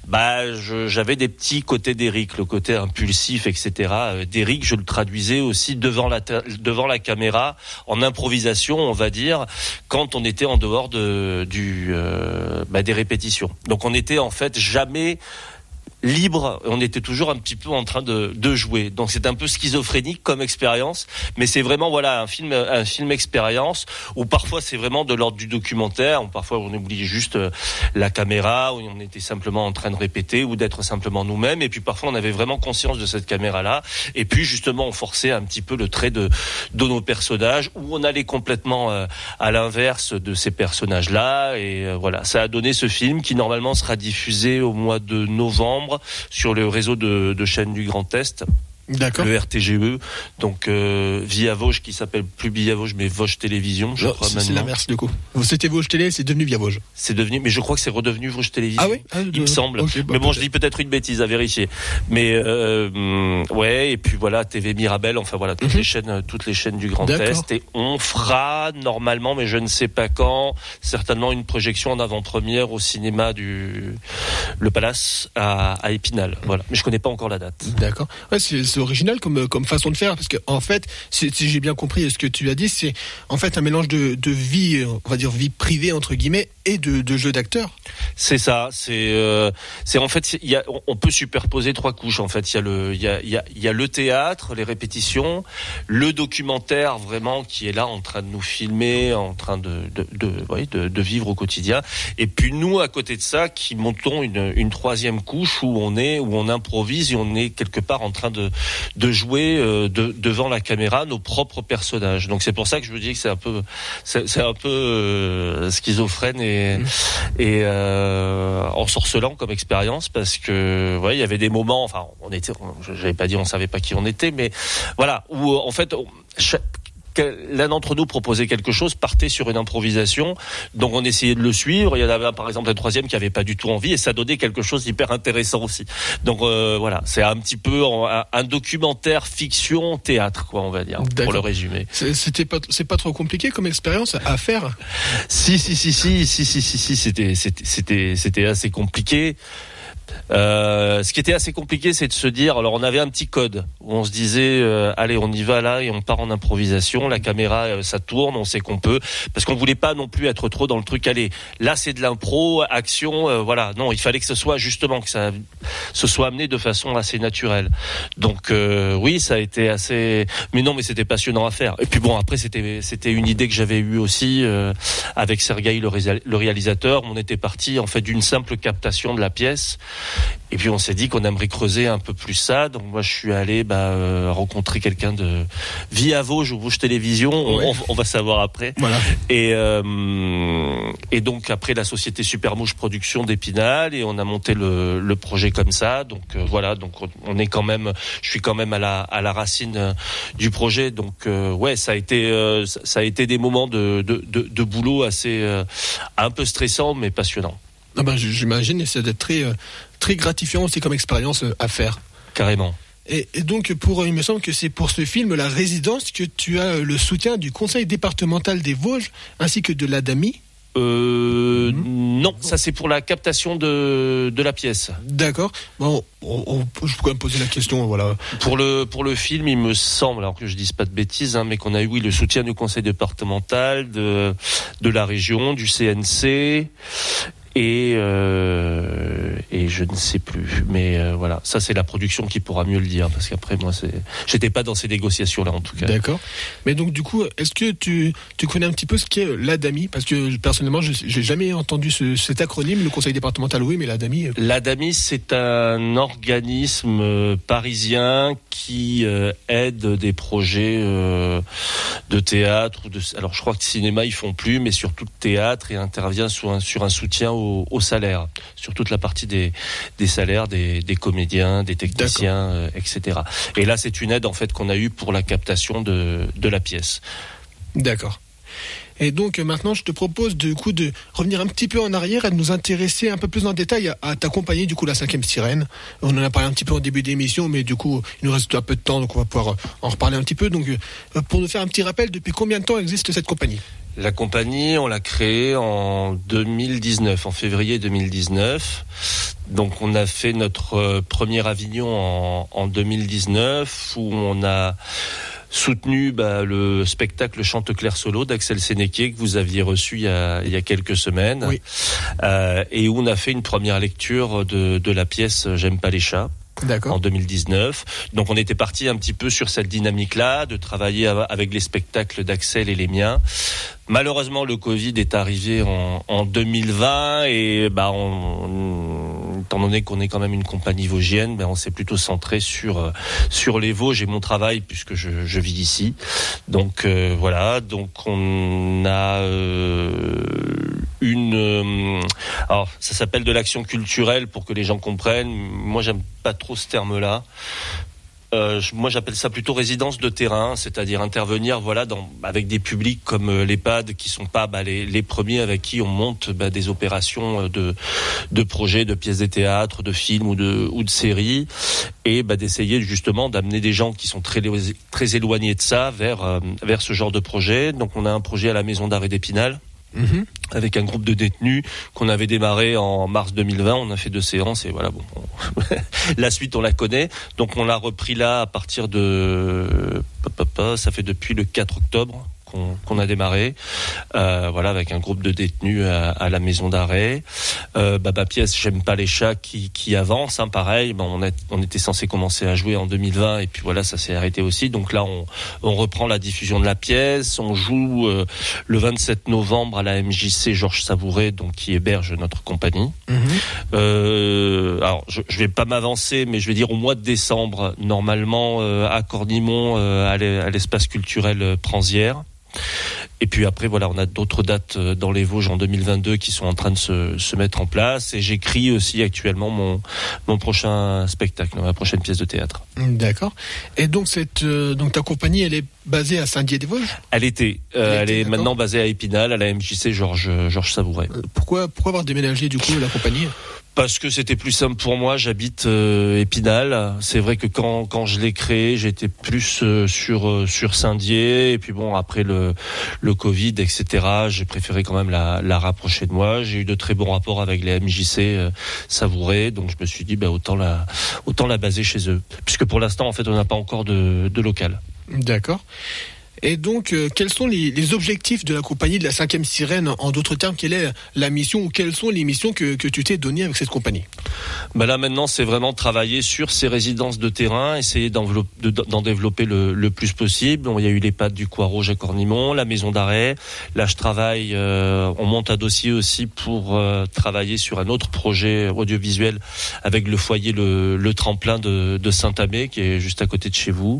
j'avais des petits côtés d'Eric, le côté impulsif, etc. D'Eric, je le traduisais aussi devant la caméra, en improvisation, on va dire, quand on était en dehors des répétitions. Donc on était en fait jamais libre, on était toujours un petit peu en train de jouer. Donc c'est un peu schizophrénique comme expérience, mais c'est vraiment un film expérience où parfois c'est vraiment de l'ordre du documentaire, où parfois on oublie juste la caméra, où on était simplement en train de répéter ou d'être simplement nous-mêmes, et puis parfois on avait vraiment conscience de cette caméra-là, et puis justement on forçait un petit peu le trait de nos personnages, où on allait complètement à l'inverse de ces personnages-là, et voilà, ça a donné ce film qui normalement sera diffusé au mois de novembre sur le réseau de chaînes du Grand Est. D'accord. Le RTGE, donc Via Vosges, qui s'appelle plus Via Vosges mais Vosges Télévision, je crois maintenant. C'est l'inverse du coup. C'était Vosges Télé, c'est devenu Via Vosges. C'est devenu, mais je crois que c'est redevenu Vosges Télévision. Ah oui, il me semble. Okay, mais bon, peut-être. Je dis peut-être une bêtise à vérifier. Mais ouais, et puis voilà, TV Mirabel, enfin voilà, toutes les chaînes du Grand Est, et on fera normalement, mais je ne sais pas quand, certainement une projection en avant-première au cinéma le Palace à Épinal. Voilà, mais je connais pas encore la date. D'accord. Ouais, c'est original comme façon de faire, parce que en fait, si j'ai bien compris ce que tu as dit, c'est en fait un mélange de vie, on va dire vie privée entre guillemets, et de jeu d'acteur. C'est ça. C'est en fait, on peut superposer 3 couches. En fait, il y a le théâtre, les répétitions, le documentaire vraiment qui est là en train de nous filmer, en train de vivre au quotidien. Et puis nous, à côté de ça, qui montons une 3e couche où on improvise et on est quelque part en train de jouer devant la caméra nos propres personnages. Donc c'est pour ça que je vous dis que c'est un peu schizophrène et ensorcelant comme expérience, parce que il y avait des moments, enfin j'avais pas dit on savait pas qui on était, mais voilà, où en fait l'un d'entre nous proposait quelque chose, partait sur une improvisation, donc on essayait de le suivre. Il y en avait par exemple un 3e qui avait pas du tout envie, et ça donnait quelque chose d'hyper intéressant aussi. Donc voilà, c'est un petit peu un documentaire fiction théâtre, quoi, on va dire. D'accord. Pour le résumer. C'est pas trop compliqué comme expérience à faire? Si, c'était assez compliqué. Ce qui était assez compliqué, c'est de se dire, alors on avait un petit code où on se disait allez, on y va là et on part en improvisation, la caméra ça tourne, on sait qu'on peut, parce qu'on voulait pas non plus être trop dans le truc, allez, là c'est de l'impro, action, voilà, non, il fallait que ce soit justement, que ça se soit amené de façon assez naturelle. Donc oui, ça a été assez, mais c'était passionnant à faire. Et puis bon, après c'était une idée que j'avais eue aussi avec Sergueï le réalisateur. On était parti en fait d'une simple captation de la pièce. Et puis on s'est dit qu'on aimerait creuser un peu plus ça. Donc moi je suis allé rencontrer quelqu'un de Via Vosges ou Vosges Télévision. Ouais. On va savoir après. Voilà. Et donc après la société Supermouche Production d'Épinal, et on a monté le projet comme ça. Donc voilà. Donc on est quand même. Je suis quand même à la racine du projet. Donc ça a été des moments de boulot assez un peu stressants mais passionnants. Ah j'imagine, et ça doit être très, très gratifiant aussi comme expérience à faire. Carrément. Et donc, il me semble que c'est pour ce film, La Résidence, que tu as le soutien du Conseil départemental des Vosges, ainsi que de l'ADAMI. Non, ça c'est pour la captation de la pièce. D'accord. Bon, je peux quand même poser la question, voilà. Pour le film, il me semble, alors que je dise pas de bêtises, mais qu'on a eu le soutien du Conseil départemental, de la région, du CNC. Et je ne sais plus, mais voilà, ça c'est la production qui pourra mieux le dire, parce qu'après moi j'étais pas dans ces négociations là en tout cas. D'accord. Mais donc du coup, est-ce que tu connais un petit peu ce qu'est l'ADAMI, parce que personnellement j'ai jamais entendu cet acronyme, le conseil départemental oui, mais l'ADAMI. L'ADAMI, c'est un organisme parisien qui aide des projets de théâtre alors je crois que de cinéma ils font plus, mais surtout de théâtre, et intervient sur un soutien au salaire, sur toute la partie des salaires des comédiens, des techniciens, etc. Et là, c'est une aide en fait qu'on a eue pour la captation de la pièce. D'accord. Et donc maintenant, je te propose du coup de revenir un petit peu en arrière et de nous intéresser un peu plus en détail à ta compagnie, du coup la 5e Sirène. On en a parlé un petit peu en début d'émission, mais du coup il nous reste un peu de temps, donc on va pouvoir en reparler un petit peu. Donc pour nous faire un petit rappel, depuis combien de temps existe cette compagnie ? La compagnie, on l'a créée en 2019, en février 2019. Donc on a fait notre premier Avignon en 2019, où on a soutenu le spectacle Chante Clair Solo d'Axel Sénéquier que vous aviez reçu il y a quelques semaines, oui. Et où on a fait une première lecture de la pièce J'aime pas les chats. D'accord. En 2019. Donc on était parti un petit peu sur cette dynamique-là, de travailler avec les spectacles d'Axel et les miens. Malheureusement, le Covid est arrivé en 2020 et étant donné qu'on est quand même une compagnie vosgienne, on s'est plutôt centré sur les Vosges et mon travail puisque je vis ici. Donc voilà, donc on a alors ça s'appelle de l'action culturelle pour que les gens comprennent. Moi, j'aime pas trop ce terme-là. Moi, j'appelle ça plutôt résidence de terrain, c'est-à-dire intervenir, avec des publics comme l'EHPAD, qui sont pas les premiers avec qui on monte des opérations de projets, de pièces de théâtre, de films ou de séries, et d'essayer justement d'amener des gens qui sont très très éloignés de ça vers ce genre de projet. Donc, on a un projet à la Maison d'Arrêt d'Épinal. Mmh. Avec un groupe de détenus qu'on avait démarré en mars 2020. On a fait 2 séances et voilà. Bon, la suite on la connaît. Donc on l'a repris là à partir de ça fait depuis le 4 octobre qu'on a démarré, avec un groupe de détenus à la maison d'arrêt. Pièce J'aime pas les chats qui avance, pareil. On était censé commencer à jouer en 2020 et puis voilà, ça s'est arrêté aussi. Donc là, on reprend la diffusion de la pièce. On joue le 27 novembre à la MJC Georges Savouret, donc qui héberge notre compagnie. Mmh. Alors, je vais pas m'avancer, mais je vais dire au mois de décembre, normalement à Cornimont, à l'espace culturel Pranzière. Et puis après, on a d'autres dates dans les Vosges en 2022 qui sont en train de se mettre en place. Et j'écris aussi actuellement mon prochain spectacle, ma prochaine pièce de théâtre. D'accord. Et donc ta compagnie, elle est basée à Saint-Dié-des-Vosges ? Elle est maintenant basée à Épinal, à la MJC Georges Savouret. Pourquoi avoir déménagé du coup la compagnie ? Parce que c'était plus simple pour moi. J'habite Épinal. C'est vrai que quand je l'ai créé, j'étais plus sur Saint-Dié. Et puis après le Covid, etc., j'ai préféré quand même la rapprocher de moi. J'ai eu de très bons rapports avec les MJC Savouret, donc je me suis dit autant la baser chez eux. Puisque pour l'instant, en fait, on n'a pas encore de local. D'accord. Et donc, quels sont les objectifs de la compagnie de la 5e Sirène ? En d'autres termes, quelle est la mission ou quelles sont les missions que tu t'es données avec cette compagnie ? Là, maintenant, c'est vraiment travailler sur ces résidences de terrain, essayer d'en développer le plus possible. Il y a eu l'EHPAD du Coirauge à Cornimont, la maison d'arrêt. Là, je travaille, on monte un dossier aussi pour travailler sur un autre projet audiovisuel avec le foyer le tremplin de Saint-Amé, qui est juste à côté de chez vous.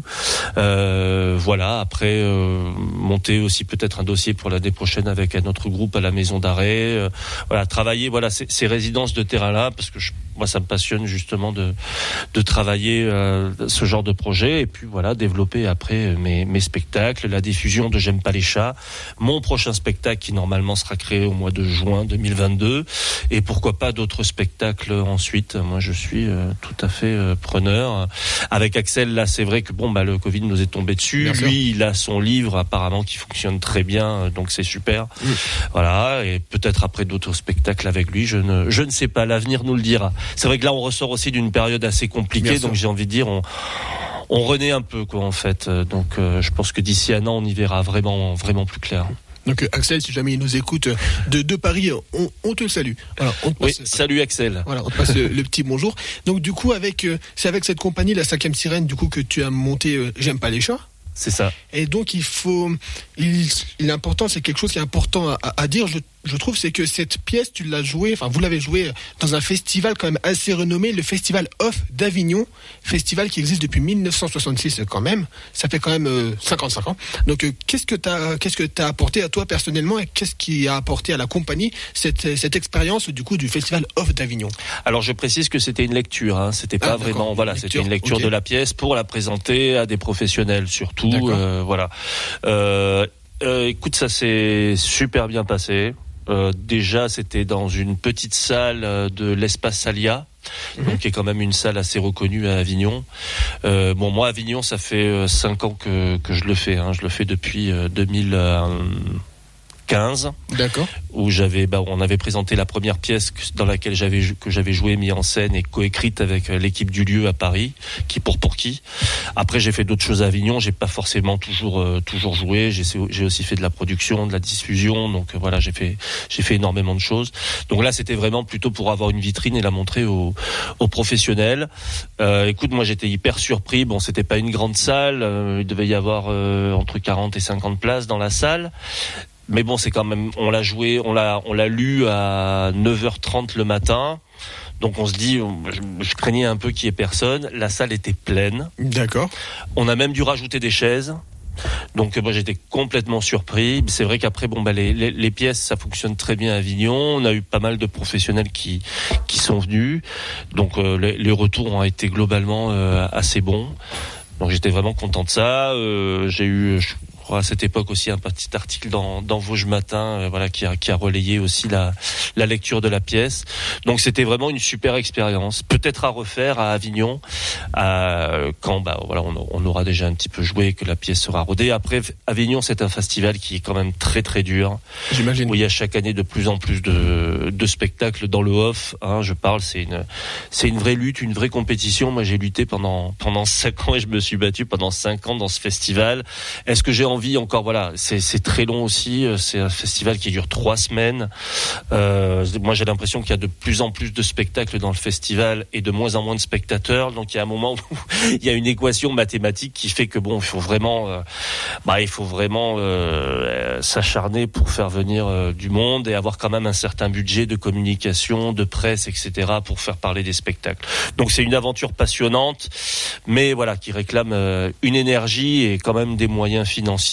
Après, monter aussi peut-être un dossier pour l'année prochaine avec un autre groupe à la maison d'arrêt. Travailler ces résidences de terrain-là, parce que moi ça me passionne justement de travailler ce genre de projet, et puis développer après mes spectacles, la diffusion de J'aime pas les chats, mon prochain spectacle qui normalement sera créé au mois de juin 2022, et pourquoi pas d'autres spectacles ensuite. Moi je suis tout à fait preneur. Avec Axel, là c'est vrai que le Covid nous est tombé dessus. Lui, il a son livre apparemment qui fonctionne très bien, donc c'est super. Et peut-être après d'autres spectacles avec lui, je ne sais pas, l'avenir nous le dira. C'est vrai que là on ressort aussi d'une période assez compliquée, donc j'ai envie de dire on renaît un peu en fait. Donc je pense que d'ici un an on y verra vraiment vraiment plus clair. Donc Axel, si jamais il nous écoute de Paris, on te salue. Salut Axel. On te passe le petit bonjour. Donc du coup c'est avec cette compagnie, la 5e Sirène, du coup que tu as monté J'aime pas les chats. C'est ça. Et donc l'important, c'est quelque chose qui est important à dire, je trouve, c'est que cette pièce, vous l'avez jouée dans un festival quand même assez renommé, le Festival Off d'Avignon, festival qui existe depuis 1966 quand même, ça fait quand même 55 ans. Donc qu'est-ce que t'as apporté à toi personnellement, et qu'est-ce qui a apporté à la compagnie cette expérience du coup du Festival Off d'Avignon ? Alors je précise que c'était une lecture, c'était pas vraiment, c'était une lecture de la pièce pour la présenter à des professionnels surtout, Écoute, ça s'est super bien passé. Déjà, c'était dans une petite salle de l'Espace Salia, donc qui est quand même une salle assez reconnue à Avignon. Moi, Avignon, ça fait 5 ans que je le fais. Je le fais depuis 2015. D'accord. Où on avait présenté la première pièce dans laquelle j'avais joué, mis en scène et coécrite avec l'équipe du lieu à Paris, qui pour qui. Après, j'ai fait d'autres choses à Avignon. J'ai pas forcément toujours joué. J'ai aussi fait de la production, de la diffusion. Donc voilà, j'ai fait énormément de choses. Donc là, c'était vraiment plutôt pour avoir une vitrine et la montrer aux professionnels. Écoute, moi, j'étais hyper surpris. Bon, c'était pas une grande salle. Il devait y avoir entre 40 et 50 places dans la salle. Mais bon, c'est quand même, on l'a lu à 9h30 le matin. Donc on se dit, je craignais un peu qu'il y ait personne. La salle était pleine. D'accord. On a même dû rajouter des chaises. Donc moi j'étais complètement surpris. C'est vrai qu'après les pièces ça fonctionne très bien à Avignon. On a eu pas mal de professionnels qui sont venus. Donc les retours ont été globalement assez bons. Donc j'étais vraiment content de ça. J'ai eu à cette époque aussi un petit article dans Vosges Matin, qui a relayé aussi la lecture de la pièce. Donc c'était vraiment une super expérience, peut-être à refaire à Avignon, quand on aura déjà un petit peu joué, que la pièce sera rodée. Après, Avignon, c'est un festival qui est quand même très très dur. J'imagine. Où il y a chaque année de plus en plus de spectacles dans le off. C'est une vraie lutte, une vraie compétition. Moi, j'ai lutté pendant 5 ans et je me suis battu pendant 5 ans dans ce festival. Est-ce que j'ai envie encore, c'est très long aussi, c'est un festival qui dure 3 semaines. Moi j'ai l'impression qu'il y a de plus en plus de spectacles dans le festival et de moins en moins de spectateurs, donc il y a un moment où il y a une équation mathématique qui fait que il faut vraiment s'acharner pour faire venir du monde et avoir quand même un certain budget de communication, de presse, etc. pour faire parler des spectacles. Donc c'est une aventure passionnante, mais qui réclame une énergie et quand même des moyens financiers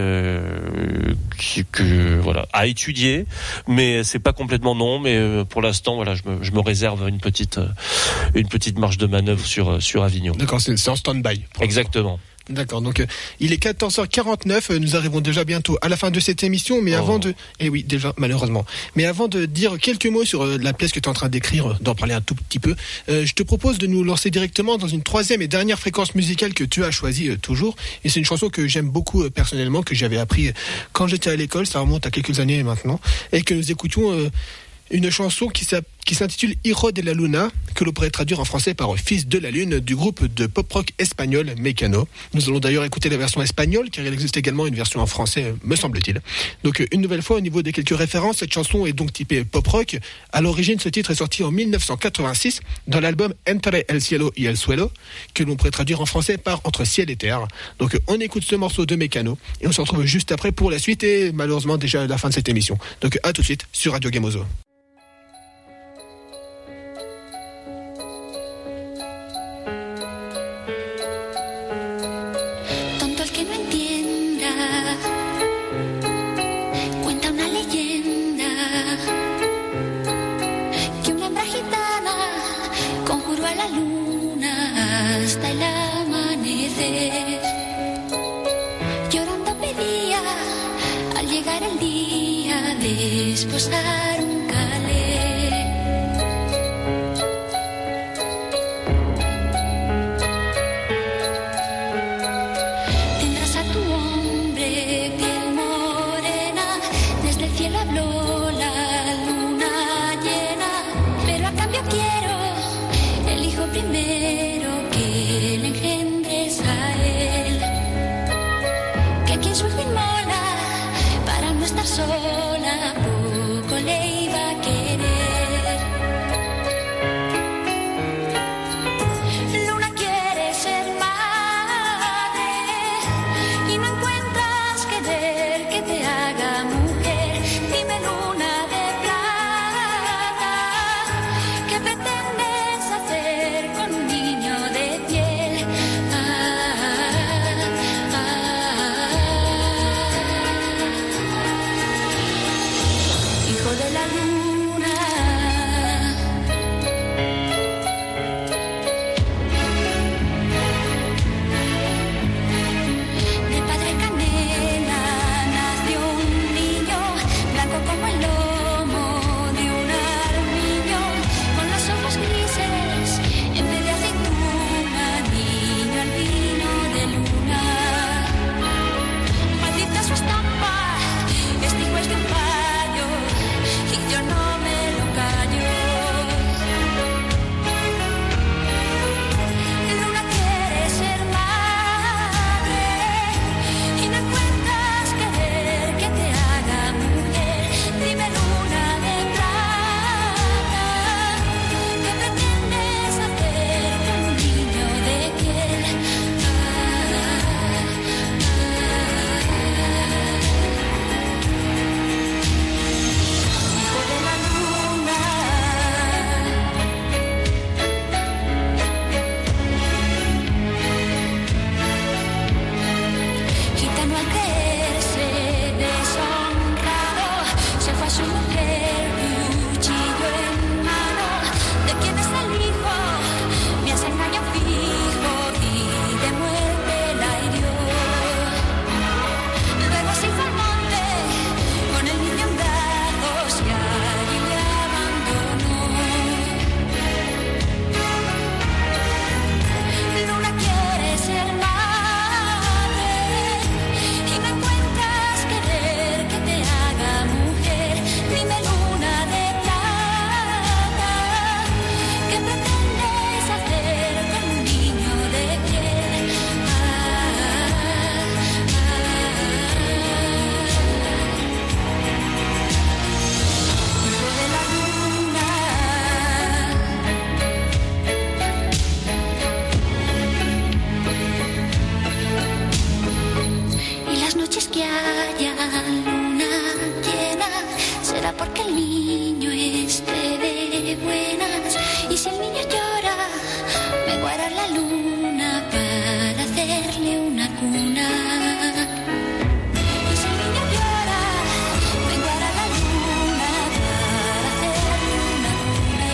à étudier, mais c'est pas complètement non. Mais pour l'instant, je me réserve une petite marge de manœuvre sur Avignon. D'accord, c'est en stand-by. Exactement. D'accord, donc il est 14h49, nous arrivons déjà bientôt à la fin de cette émission, mais avant de... Eh oui, déjà, malheureusement. Mais avant de dire quelques mots sur la pièce que tu es en train d'écrire, d'en parler un tout petit peu, je te propose de nous lancer directement dans une 3e et dernière fréquence musicale que tu as choisie toujours, et c'est une chanson que j'aime beaucoup personnellement, que j'avais appris quand j'étais à l'école, ça remonte à quelques années maintenant, et que nous écoutions... une chanson qui s'intitule Hijo de la Luna, que l'on pourrait traduire en français par Fils de la Lune, du groupe de pop-rock espagnol Mecano. Nous allons d'ailleurs écouter la version espagnole, car il existe également une version en français, me semble-t-il. Donc une nouvelle fois, au niveau des quelques références, cette chanson est donc typée pop-rock. À l'origine, ce titre est sorti en 1986 dans l'album Entre el cielo y el suelo, que l'on pourrait traduire en français par Entre ciel et terre. Donc on écoute ce morceau de Mecano, et on se retrouve juste après pour la suite, et malheureusement déjà à la fin de cette émission. Donc à tout de suite sur Radio Gamozo. Hasta el amanecer, llorando pedía al llegar el día desposar un calé. Tendrás a tu hombre piel morena, desde el cielo habló la luna llena, pero a cambio quiero el hijo primero que le engendres a él, que quien su hijo inmola para no estar sola, poco le iba a querer. Luna quiere ser madre y no encuentras querer que te haga mujer. Dime, luna de plata, ¿qué pretendes hacer con un niño de piel? Hijo de la luna, de padre canela nació niño esté de buenas y si el niño llora, vengo a arar la luna para hacerle una cuna. Y si el niño llora, vengo a arar la luna para hacerle una cuna.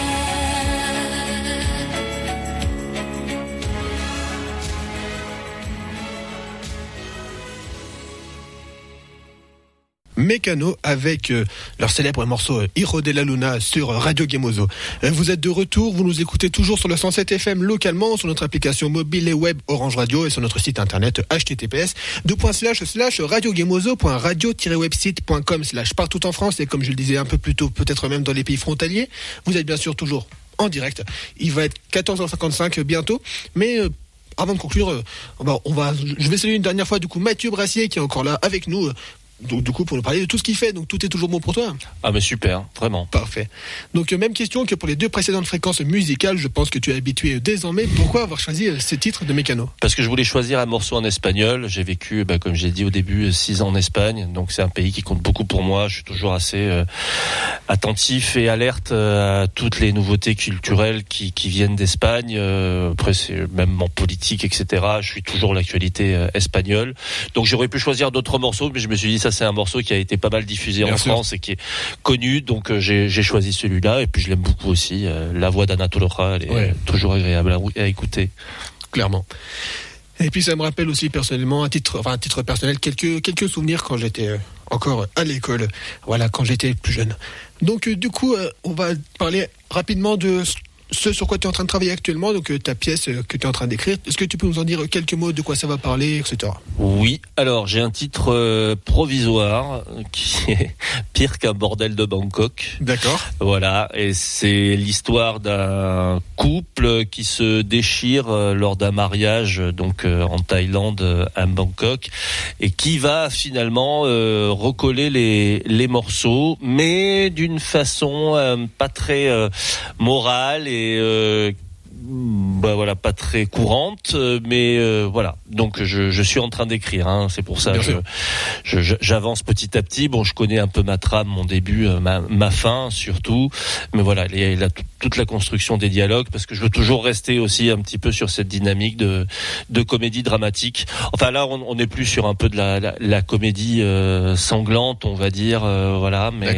Mécano avec leur célèbre morceau Hijo de la Luna sur Radio Gemozo. Vous êtes de retour, vous nous écoutez toujours sur le 107 FM localement, sur notre application mobile et web Orange Radio et sur notre site internet https://radiogemozo.radio-website.com/ partout en France et comme je le disais un peu plus tôt, peut-être même dans les pays frontaliers. Vous êtes bien sûr toujours en direct. Il va être 14h55 bientôt, mais avant de conclure, je vais saluer une dernière fois du coup Mathieu Brassier qui est encore là avec nous. Donc, du coup, pour nous parler de tout ce qu'il fait, donc tout est toujours bon pour toi. Ah, mais super, vraiment. Parfait. Donc, même question que pour les deux précédentes fréquences musicales, je pense que tu es habitué désormais. Pourquoi avoir choisi ce titre de Mécano ? Parce que je voulais choisir un morceau en espagnol. J'ai vécu, comme j'ai dit au début, 6 ans en Espagne. Donc, c'est un pays qui compte beaucoup pour moi. Je suis toujours assez attentif et alerte à toutes les nouveautés culturelles qui viennent d'Espagne. Après, c'est même en politique, etc. Je suis toujours l'actualité espagnole. Donc, j'aurais pu choisir d'autres morceaux, mais je me suis dit, ça, c'est un morceau qui a été pas mal diffusé en France et qui est connu, donc j'ai choisi celui-là et puis je l'aime beaucoup aussi. La voix d'Anatole Roja, elle est toujours agréable à écouter. Clairement. Et puis ça me rappelle aussi personnellement, à titre personnel, quelques souvenirs quand j'étais encore à l'école, voilà, quand j'étais plus jeune. Donc du coup, on va parler rapidement de ce sur quoi tu es en train de travailler actuellement, donc ta pièce que tu es en train d'écrire. Est-ce que tu peux nous en dire quelques mots de quoi ça va parler, etc. Oui, alors j'ai un titre provisoire qui est pire qu'un bordel de Bangkok. D'accord. Voilà, et c'est l'histoire d'un couple qui se déchire lors d'un mariage donc en Thaïlande à Bangkok et qui va finalement recoller les morceaux, mais d'une façon pas très morale et voilà, pas très courante, mais voilà. Donc je suis en train d'écrire, hein, c'est pour ça j'avance petit à petit. Bon, je connais un peu ma trame, mon début, ma fin surtout, mais voilà, il y a toute la construction des dialogues parce que je veux toujours rester aussi un petit peu sur cette dynamique de comédie dramatique. Enfin là, on est plus sur un peu de la comédie sanglante, on va dire, voilà. Mais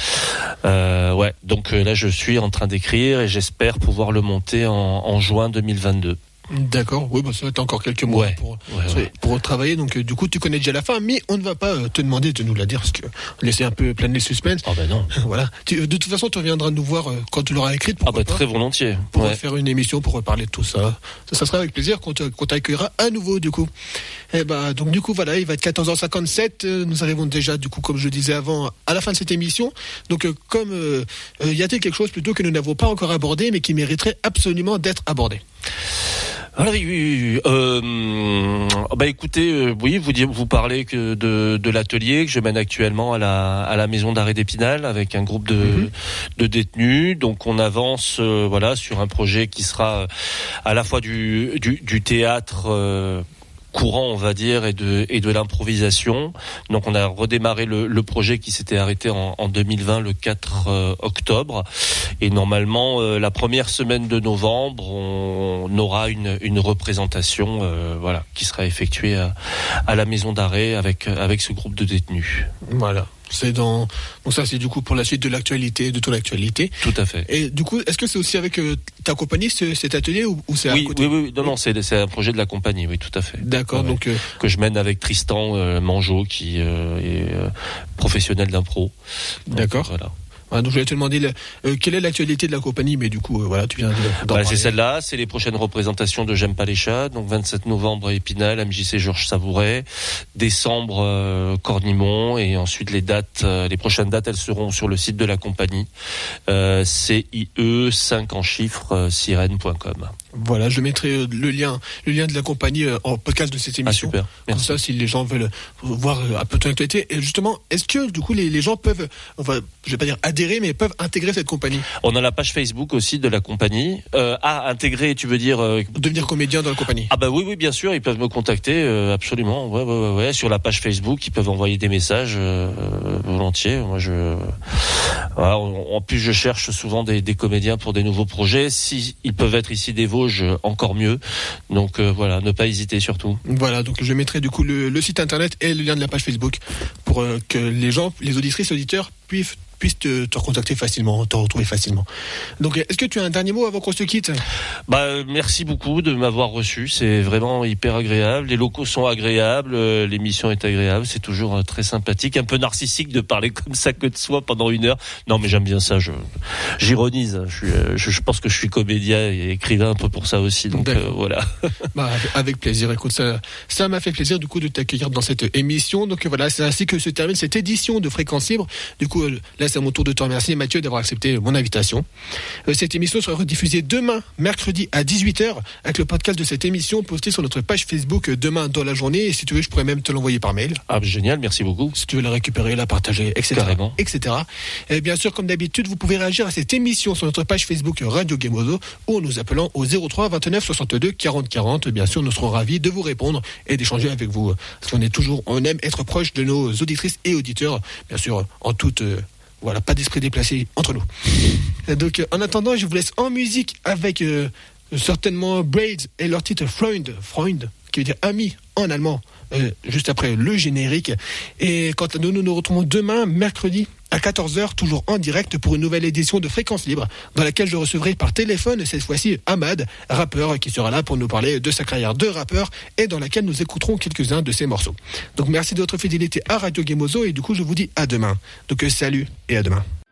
ouais. Donc là, je suis en train d'écrire et j'espère pouvoir le monter en juin 2022. D'accord, oui, ça va être encore quelques mois pour travailler. Donc, du coup, tu connais déjà la fin, mais on ne va pas te demander de nous la dire parce que laisser un peu planer le suspense. Ah ben non. Voilà. De toute façon, tu reviendras nous voir quand tu l'auras écrite. Très volontiers. Pour faire une émission pour reparler de tout ça. Ça sera avec plaisir qu'on t'accueillera à nouveau, du coup. Et donc, du coup, voilà, il va être 14h57. Nous arrivons déjà, du coup, comme je disais avant, à la fin de cette émission. Donc, y a-t-il quelque chose plutôt que nous n'avons pas encore abordé, mais qui mériterait absolument d'être abordé? Ah oui. Écoutez, oui, vous parlez que de l'atelier que je mène actuellement à la maison d'arrêt d'Épinal avec un groupe de détenus. Donc on avance, sur un projet qui sera à la fois du théâtre courant, on va dire, et de l'improvisation. Donc on a redémarré le projet qui s'était arrêté en 2020 le 4 octobre et normalement la première semaine de novembre on aura une représentation qui sera effectuée à la maison d'arrêt avec ce groupe de détenus. Voilà. Donc ça c'est du coup pour la suite de l'actualité, de ton actualité. Tout à fait. Et du coup, est-ce que c'est aussi avec ta compagnie cet atelier ou c'est à côté ? Oui. Non, c'est un projet de la compagnie, oui, tout à fait. D'accord, donc que je mène avec Tristan Mangeot qui est professionnel d'impro. D'accord. Voilà. Donc je voulais te demander quelle est l'actualité de la compagnie, mais du coup tu viens d'en parler. C'est celle-là, c'est les prochaines représentations de J'aime pas les chats, donc 27 novembre à Épinal, MJC Georges Savouret, décembre Cornimont, et ensuite les prochaines dates elles seront sur le site de la compagnie, CIE 5 en chiffres sirène.com. Voilà, je mettrai le lien de la compagnie en podcast de cette émission. Super. Comme ça, si les gens veulent voir un peu ton actualité. Et justement, est-ce que du coup les gens peuvent, enfin, je vais pas dire adhérer, mais peuvent intégrer cette compagnie? On a la page Facebook aussi de la compagnie. Intégrer, tu veux dire devenir comédien dans la compagnie? Ah bah oui, bien sûr, ils peuvent me contacter, absolument. Ouais. Sur la page Facebook, ils peuvent envoyer des messages volontiers. Moi, voilà, en plus, je cherche souvent des comédiens pour des nouveaux projets. Si ils peuvent être ici des Vosges, encore mieux. Donc voilà, ne pas hésiter surtout. Voilà, donc je mettrai du coup le site internet et le lien de la page Facebook pour que les gens, les auditrices, auditeurs puissent te recontacter facilement, te retrouver facilement. Donc, est-ce que tu as un dernier mot avant qu'on se quitte? Merci beaucoup de m'avoir reçu. C'est vraiment hyper agréable. Les locaux sont agréables. L'émission est agréable. C'est toujours très sympathique. Un peu narcissique de parler comme ça que de soi pendant 1 heure. Non, mais j'aime bien ça. J'ironise. Je pense que je suis comédien et écrivain un peu pour ça aussi. Donc, voilà. Avec plaisir. Écoute, ça m'a fait plaisir, du coup, de t'accueillir dans cette émission. Donc, voilà, c'est ainsi que se termine cette édition de Fréquence Libre. Du coup, là, c'est à mon tour de te remercier, Mathieu, d'avoir accepté mon invitation. Cette émission sera rediffusée demain, mercredi à 18h, avec le podcast de cette émission posté sur notre page Facebook demain dans la journée. Et si tu veux, je pourrais même te l'envoyer par mail. Ah, génial, merci beaucoup. Si tu veux la récupérer, la partager, etc. Carrément. etc. Et bien sûr, comme d'habitude, vous pouvez réagir à cette émission sur notre page Facebook Radio Gameozo ou en nous appelant au 03 29 62 40 40. Bien sûr, nous serons ravis de vous répondre et d'échanger avec vous. Parce on aime être proche de nos auditrices et auditeurs, bien sûr, en toute... Voilà, pas d'esprit déplacé entre nous. Donc, en attendant, je vous laisse en musique avec certainement Braids et leur titre Freund, qui veut dire ami en allemand, juste après le générique. Et quant à nous, nous retrouvons demain, mercredi, à 14h, toujours en direct pour une nouvelle édition de Fréquence Libre, dans laquelle je recevrai par téléphone, cette fois-ci, Ahmad, rappeur, qui sera là pour nous parler de sa carrière de rappeur et dans laquelle nous écouterons quelques-uns de ses morceaux. Donc merci de votre fidélité à Radio Gameozo et du coup, je vous dis à demain. Donc salut et à demain.